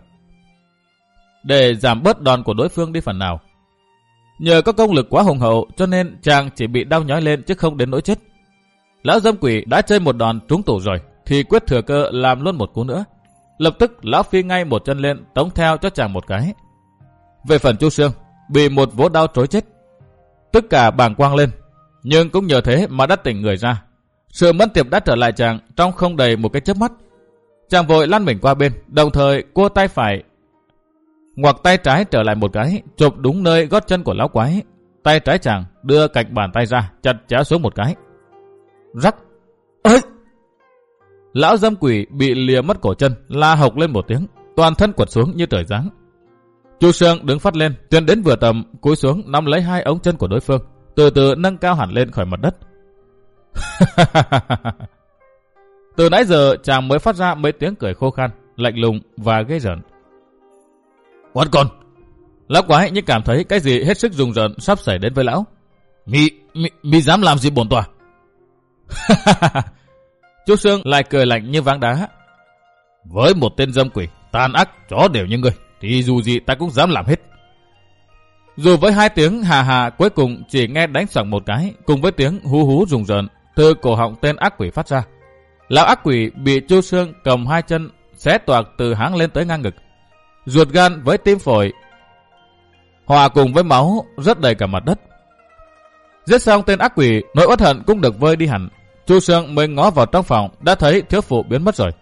Để giảm bớt đòn của đối phương đi phần nào, nhờ có công lực quá hùng hậu cho nên chàng chỉ bị đau nhói lên chứ không đến nỗi chết. Lão dâm quỷ đã chơi một đòn trúng tủ rồi thì quyết thừa cơ làm luôn một cú nữa. Lập tức lão phi ngay một chân lên tống theo cho chàng một cái. Về phần Chu Sương bị một vố đau trối chết, tất cả bàng quang lên, nhưng cũng nhờ thế mà đã tỉnh người ra. Sự mẫn tiệp đã trở lại chàng trong không đầy một cái chớp mắt. Chàng vội lăn mình qua bên, đồng thời cua tay phải ngoặc tay trái trở lại một cái, chộp đúng nơi gót chân của lão quái. Tay trái chàng đưa cạnh bàn tay ra, chặt chém xuống một cái. Rắc! Ơi! Lão dâm quỷ bị lìa mất cổ chân, la hộc lên một tiếng, toàn thân quật xuống như trời giáng. Chu Sương đứng phát lên, tiến đến vừa tầm, cúi xuống nắm lấy hai ống chân của đối phương, từ từ nâng cao hẳn lên khỏi mặt đất. Từ nãy giờ chàng mới phát ra mấy tiếng cười khô khan, lạnh lùng và ghê rợn. Quán con! Lão quái như cảm thấy cái gì hết sức rùng rợn sắp xảy đến với lão. Mi, mi, mi dám làm gì bổn tòa? Chu Sương lại cười lạnh như váng đá. Với một tên dâm quỷ tàn ác chó đều như ngươi thì dù gì ta cũng dám làm hết. Dù với hai tiếng hà hà cuối cùng chỉ nghe đánh xoảng một cái, cùng với tiếng hú hú rùng rợn từ cổ họng tên ác quỷ phát ra. Lão ác quỷ bị Chu Sương cầm hai chân xé toạc từ háng lên tới ngang ngực. Ruột gan với tim phổi hòa cùng với máu rất đầy cả mặt đất. Giết xong tên ác quỷ, nỗi uất hận cũng được vơi đi hẳn. Chu Sương mới ngó vào trong phòng đã thấy thiếu phụ biến mất rồi.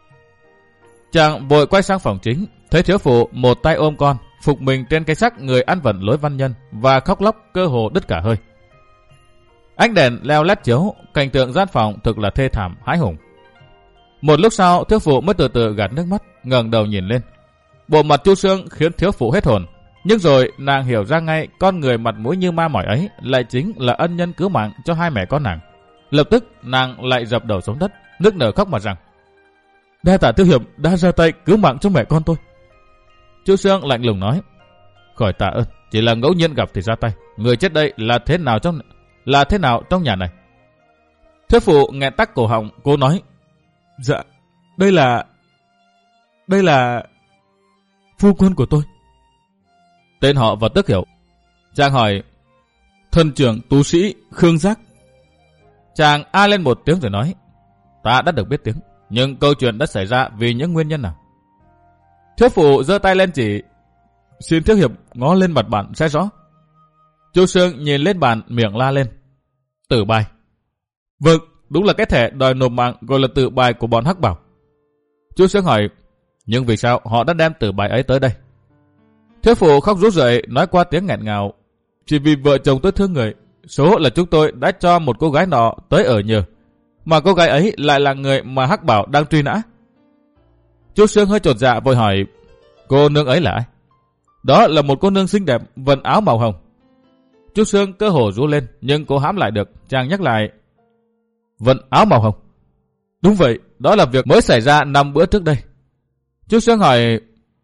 Chàng vội quay sang phòng chính, thấy thiếu phụ một tay ôm con, phục mình trên cái xác người ăn vận lối văn nhân và khóc lóc cơ hồ đứt cả hơi. Ánh đèn leo lét chiếu, cảnh tượng gian phòng thực là thê thảm hãi hùng. Một lúc sau, thiếu phụ mới từ từ gạt nước mắt, ngẩng đầu nhìn lên. Bộ mặt Chu Sương khiến thiếu phụ hết hồn, nhưng rồi nàng hiểu ra ngay con người mặt mũi như ma mỏi ấy lại chính là ân nhân cứu mạng cho hai mẹ con nàng. Lập tức nàng lại dập đầu xuống đất, nức nở khóc mà rằng: đa tạ Tiêu Hiệp đã ra tay cứu mạng cho mẹ con tôi. Chu Sương lạnh lùng nói: khỏi tạ ơn, chỉ là ngẫu nhiên gặp thì ra tay. Người chết đây là thế nào trong là thế nào trong nhà này? Thiếu phụ nghẹn tắc cổ họng, cô nói: dạ, đây là đây là phu quân của tôi. Tên họ và tước hiệu. Chàng hỏi: thân trưởng tú sĩ Khương Giác. Chàng a lên một tiếng rồi nói: ta đã được biết tiếng, nhưng câu chuyện đã xảy ra vì những nguyên nhân nào? Thiếu phụ giơ tay lên chỉ: xin Thiếu Hiệp ngó lên mặt bản sẽ rõ. Chu Sương nhìn lên bàn, miệng la lên: tử bài. Vâng, đúng là cái thẻ đòi nộp mạng gọi là tử bài của bọn Hắc Bảo. Chu Sương hỏi: nhưng vì sao họ đã đem tử bài ấy tới đây? Thiếu phụ khóc rú rượi nói qua tiếng nghẹn ngào: chỉ vì vợ chồng tôi thương người, số là chúng tôi đã cho một cô gái nọ tới ở nhờ, mà cô gái ấy lại là người mà Hắc Bảo đang truy nã. Chu Sương hơi chột dạ vội hỏi: cô nương ấy là ai? Đó là một cô nương xinh đẹp, vận áo màu hồng. Chu Sương cơ hồ rú lên, nhưng cô hãm lại được. Chàng nhắc lại: vận áo màu hồng? Đúng vậy, đó là việc mới xảy ra năm bữa trước đây. Chu Sương hỏi: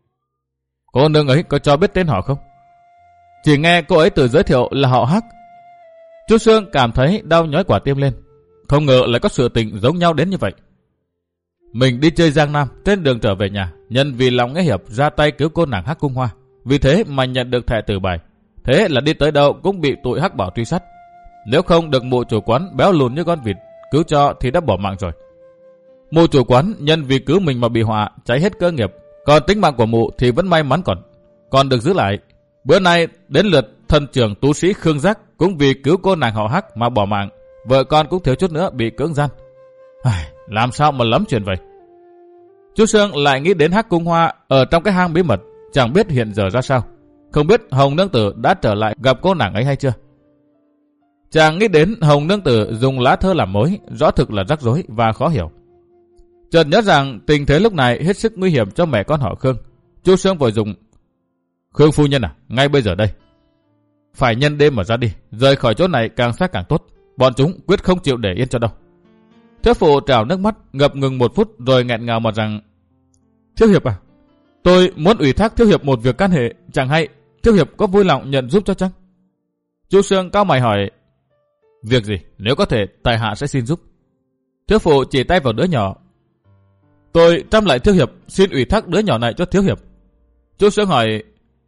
cô nương ấy có cho biết tên họ không? Chỉ nghe cô ấy tự giới thiệu là họ Hắc. Chu Sương cảm thấy đau nhói quả tim lên. không ngờ lại có sự tình giống nhau đến như vậy. Mình đi chơi Giang Nam, trên đường trở về nhà, nhân vì lòng nghĩa hiệp ra tay cứu cô nàng Hắc Cung Hoa, vì thế mà nhận được thẻ từ bài. Thế là đi tới đâu cũng bị tụi Hắc Bảo truy sát. Nếu không được mụ chủ quán béo lùn như con vịt cứu cho thì đã bỏ mạng rồi. Mụ chủ quán nhân vì cứu mình mà bị họa, cháy hết cơ nghiệp, còn tính mạng của mụ thì vẫn may mắn còn còn được giữ lại. Bữa nay đến lượt thân trưởng tú sĩ Khương Giác cũng vì cứu cô nàng họ Hắc mà bỏ mạng, vợ con cũng thiếu chút nữa bị cưỡng gian. Ai, làm sao mà lắm chuyện vậy. Chú Sương lại nghĩ đến Hắc Cung Hoa ở trong cái hang bí mật, chẳng biết hiện giờ ra sao. Không biết Hồng Nương Tử đã trở lại gặp cô nàng ấy hay chưa. Chàng nghĩ đến Hồng Nương Tử dùng lá thơ làm mối, rõ thực là rắc rối và khó hiểu. Chợt nhớ rằng tình thế lúc này hết sức nguy hiểm cho mẹ con họ Khương. Chú Sương vội dùng: Khương phu nhân à, ngay bây giờ đây phải nhân đêm mà ra đi, rời khỏi chỗ này càng xa càng tốt. Bọn chúng quyết không chịu để yên cho đâu. Thiếu phụ trào nước mắt, ngập ngừng một phút rồi nghẹn ngào mà rằng: Thiếu hiệp à, tôi muốn ủy thác thiếu hiệp một việc can hệ, chẳng hay thiếu hiệp có vui lòng nhận giúp cho chăng? Chú Sương cao mày hỏi: Việc gì? Nếu có thể, tại hạ sẽ xin giúp. Thiếu phụ chỉ tay vào đứa nhỏ: Tôi trăm lại thiếu hiệp, xin ủy thác đứa nhỏ này cho thiếu hiệp. Chú Sương hỏi: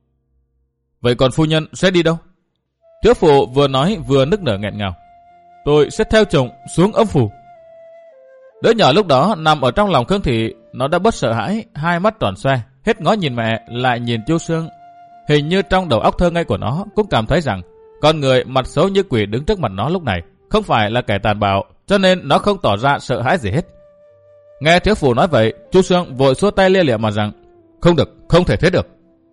Vậy còn phu nhân sẽ đi đâu? Thiếu phụ vừa nói vừa nức nở nghẹn ngào: Tôi sẽ theo chồng xuống âm phủ. Đứa nhỏ lúc đó nằm ở trong lòng Khương Thị, nó đã bớt sợ hãi, hai mắt tròn xoe, hết ngó nhìn mẹ lại nhìn Chú Sương. Hình như trong đầu óc thơ ngây của nó cũng cảm thấy rằng con người mặt xấu như quỷ đứng trước mặt nó lúc này không phải là kẻ tàn bạo, cho nên nó không tỏ ra sợ hãi gì hết. Nghe thiếu phụ nói vậy, Chú Sương vội xua tay lia lịa mà rằng: Không được, không thể thế được.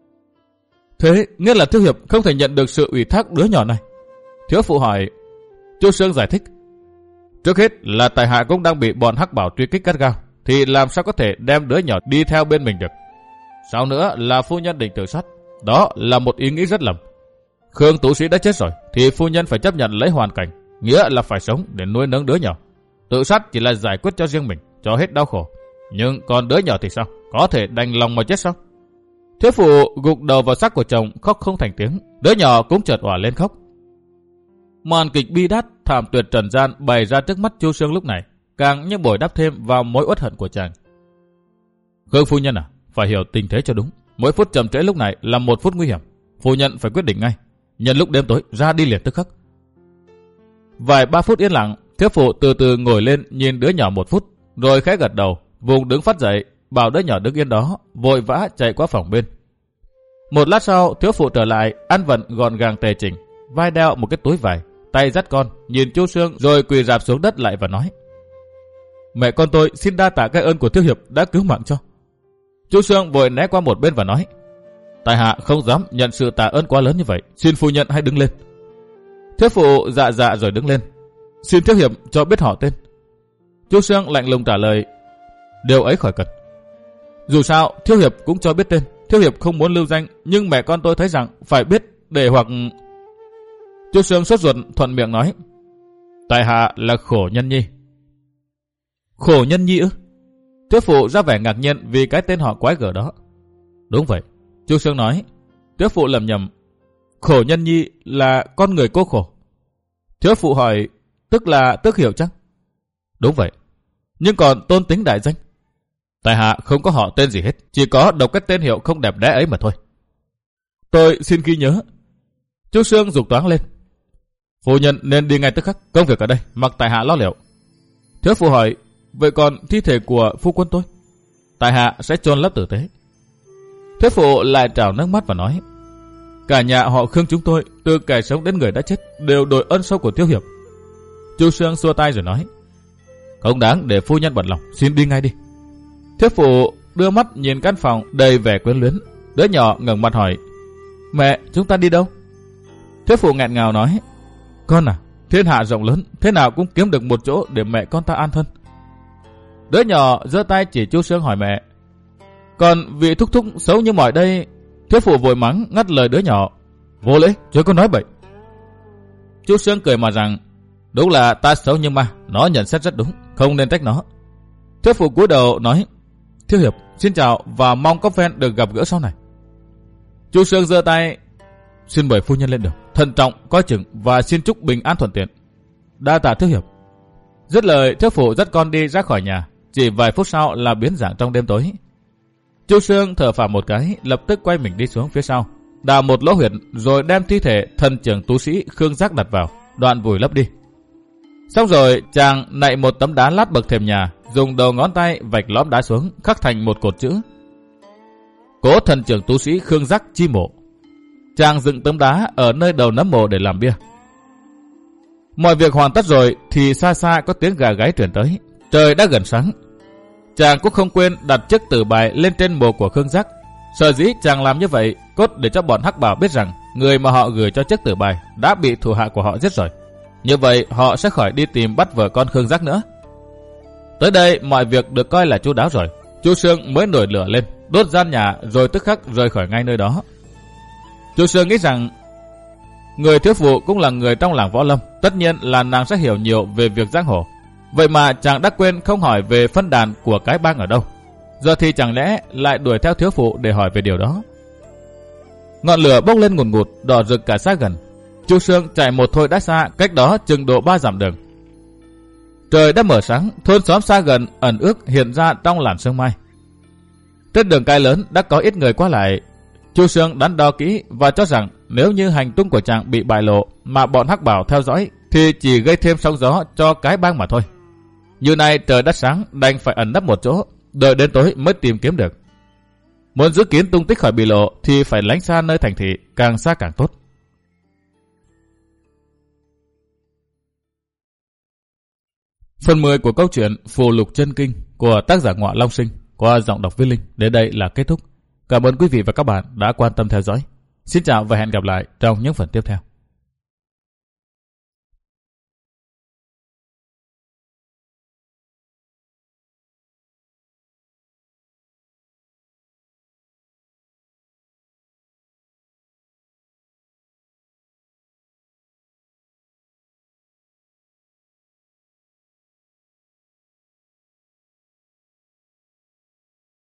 Thế nghĩa là thiếu hiệp không thể nhận được sự ủy thác đứa nhỏ này? Thiếu phụ hỏi. Chú Sương giải thích: Trước hết là tại hạ cũng đang bị bọn Hắc Bảo truy kích gắt gao, thì làm sao có thể đem đứa nhỏ đi theo bên mình được. Sau nữa là phu nhân định tự sát, đó là một ý nghĩ rất lầm. Khương tú sĩ đã chết rồi thì phu nhân phải chấp nhận lấy hoàn cảnh, nghĩa là phải sống để nuôi nấng đứa nhỏ. Tự sát chỉ là giải quyết cho riêng mình, cho hết đau khổ. Nhưng còn đứa nhỏ thì sao? Có thể đành lòng mà chết sao? Thiếu phụ gục đầu vào xác của chồng, khóc không thành tiếng. Đứa nhỏ cũng chợt òa lên khóc. Màn kịch bi đát thảm tuyệt trần gian bày ra trước mắt Chu Sương lúc này, càng như bồi đắp thêm vào mối uất hận của chàng. Khương phu nhân à, phải hiểu tình thế cho đúng. Mỗi phút chậm trễ lúc này là một phút nguy hiểm. Phu nhân phải quyết định ngay, nhân lúc đêm tối ra đi liền tức khắc. Vài ba phút yên lặng, thiếu phụ từ từ ngồi lên nhìn đứa nhỏ một phút, rồi khẽ gật đầu, vùng đứng phát dậy, bảo đứa nhỏ đứng yên đó, vội vã chạy qua phòng bên. Một lát sau, thiếu phụ trở lại, ăn vận gọn gàng tề chỉnh, vai đeo một cái túi vải, tay dắt con, nhìn Chu Sương rồi quỳ rạp xuống đất lại và nói: Mẹ con tôi xin đa tạ cái ơn của thiếu hiệp đã cứu mạng cho. Chu Sương vội né qua một bên và nói: Tại hạ không dám nhận sự tạ ơn quá lớn như vậy, xin phu nhân hãy đứng lên. Thiếu phụ dạ dạ rồi đứng lên: Xin thiếu hiệp cho biết họ tên. Chu Sương lạnh lùng trả lời: Điều ấy khỏi cần. Dù sao thiếu hiệp cũng cho biết tên, thiếu hiệp không muốn lưu danh, nhưng mẹ con tôi thấy rằng phải biết để hoặc... Chu Sương sốt ruột thuận miệng nói: Tại hạ là Khổ Nhân Nhi. Khổ Nhân Nhi ư? Thiếu phụ ra vẻ ngạc nhiên vì cái tên họ quái gở đó. Đúng vậy, Chu Sương nói. Thiếu phụ lầm nhầm: Khổ Nhân Nhi là con người cô khổ. Thiếu phụ hỏi: Tức là tước hiệu chắc? Đúng vậy. Nhưng còn tôn tính đại danh? Tại hạ không có họ tên gì hết, chỉ có độc cái tên hiệu không đẹp đẽ ấy mà thôi. Tôi xin ghi nhớ. Chu Sương giục toáng lên: Phu nhân nên đi ngay tức khắc, công việc ở đây mặc tại hạ lo liệu. Thiếu phụ hỏi: Vậy còn thi thể của phu quân tôi? Tại hạ sẽ chôn lấp tử tế. Thiếu phụ lại trào nước mắt và nói: Cả nhà họ Khương chúng tôi, từ kẻ sống đến người đã chết, đều đội ơn sâu của thiếu hiệp. Chu Sương xua tay rồi nói: Không đáng để phu nhân bận lòng, xin đi ngay đi. Thiếu phụ đưa mắt nhìn căn phòng đầy vẻ quyến luyến. Đứa nhỏ ngẩng mặt hỏi: Mẹ, chúng ta đi đâu? Thiếu phụ nghẹn ngào nói: Con à, thiên hạ rộng lớn, thế nào cũng kiếm được một chỗ để mẹ con ta an thân. Đứa nhỏ giơ tay chỉ Chu Sương hỏi mẹ: Còn vị thúc thúc xấu như mọi đây? Thiếu phụ vội mắng ngắt lời đứa nhỏ: Vô lễ, chứ có nói bậy. Chu Sương cười mà rằng: Đúng là ta xấu nhưng mà nó nhận xét rất đúng, không nên trách nó. Thiếu phụ cúi đầu nói: Thiếu hiệp, xin chào và mong có phen được gặp gỡ sau này. Chu Sương giơ tay: Xin mời phu nhân lên đường, thận trọng, coi chừng và xin chúc bình an thuận tiện. Đa tạ thiếu hiệp. Dứt lời, thiếu phụ dắt con đi ra khỏi nhà, chỉ vài phút sau là biến dạng trong đêm tối. Chu Sương thở phào một cái, lập tức quay mình đi xuống phía sau, đào một lỗ huyệt rồi đem thi thể thần trưởng tú sĩ Khương Giác đặt vào, đoạn vùi lấp đi. Xong rồi, chàng nạy một tấm đá lát bậc thềm nhà, dùng đầu ngón tay vạch lõm đá xuống, khắc thành một cột chữ: Cố thần trưởng tú sĩ Khương Giác chi mộ. Chàng dựng tấm đá ở nơi đầu nấm mộ để làm bia. Mọi việc hoàn tất rồi thì xa xa có tiếng gà gáy truyền tới. Trời đã gần sáng. Chàng cũng không quên đặt chiếc tử bài lên trên mộ của Khương Giác. Sở dĩ chàng làm như vậy cốt để cho bọn hắc bảo biết rằng người mà họ gửi cho chiếc tử bài đã bị thủ hạ của họ giết rồi. Như vậy họ sẽ khỏi đi tìm bắt vợ con Khương Giác nữa. Tới đây mọi việc được coi là chu đáo rồi. Chu Sương mới nổi lửa lên, đốt gian nhà rồi tức khắc rời khỏi ngay nơi đó. Chu Sương nghĩ rằng người thiếu phụ cũng là người trong làng võ lâm, tất nhiên là nàng sẽ hiểu nhiều về việc giang hồ. Vậy mà chàng đã quên không hỏi về phân đàn của cái bang ở đâu. Giờ thì chẳng lẽ lại đuổi theo thiếu phụ để hỏi về điều đó. Ngọn lửa bốc lên ngùn ngụt, đỏ rực cả xa gần. Chu Sương chạy một thôi đã xa, cách đó chừng độ ba dặm đường. Trời đã mở sáng, thôn xóm xa gần ẩn ước hiện ra trong làn sương mai. Trên đường cái lớn đã có ít người qua lại. Chu Sương đắn đo kỹ và cho rằng nếu như hành tung của chàng bị bại lộ mà bọn hắc bảo theo dõi thì chỉ gây thêm sóng gió cho cái bang mà thôi. Như này trời đã sáng, đành phải ẩn nấp một chỗ, đợi đến tối mới tìm kiếm được. Muốn giữ kín tung tích khỏi bị lộ thì phải lánh xa nơi thành thị, càng xa càng tốt. Phần mười của câu chuyện Phù Lục Chân Kinh của tác giả Ngọa Long Sinh qua giọng đọc Viết Linh đến đây là kết thúc. Cảm ơn quý vị và các bạn đã quan tâm theo dõi. Xin chào và hẹn gặp lại trong những phần tiếp theo.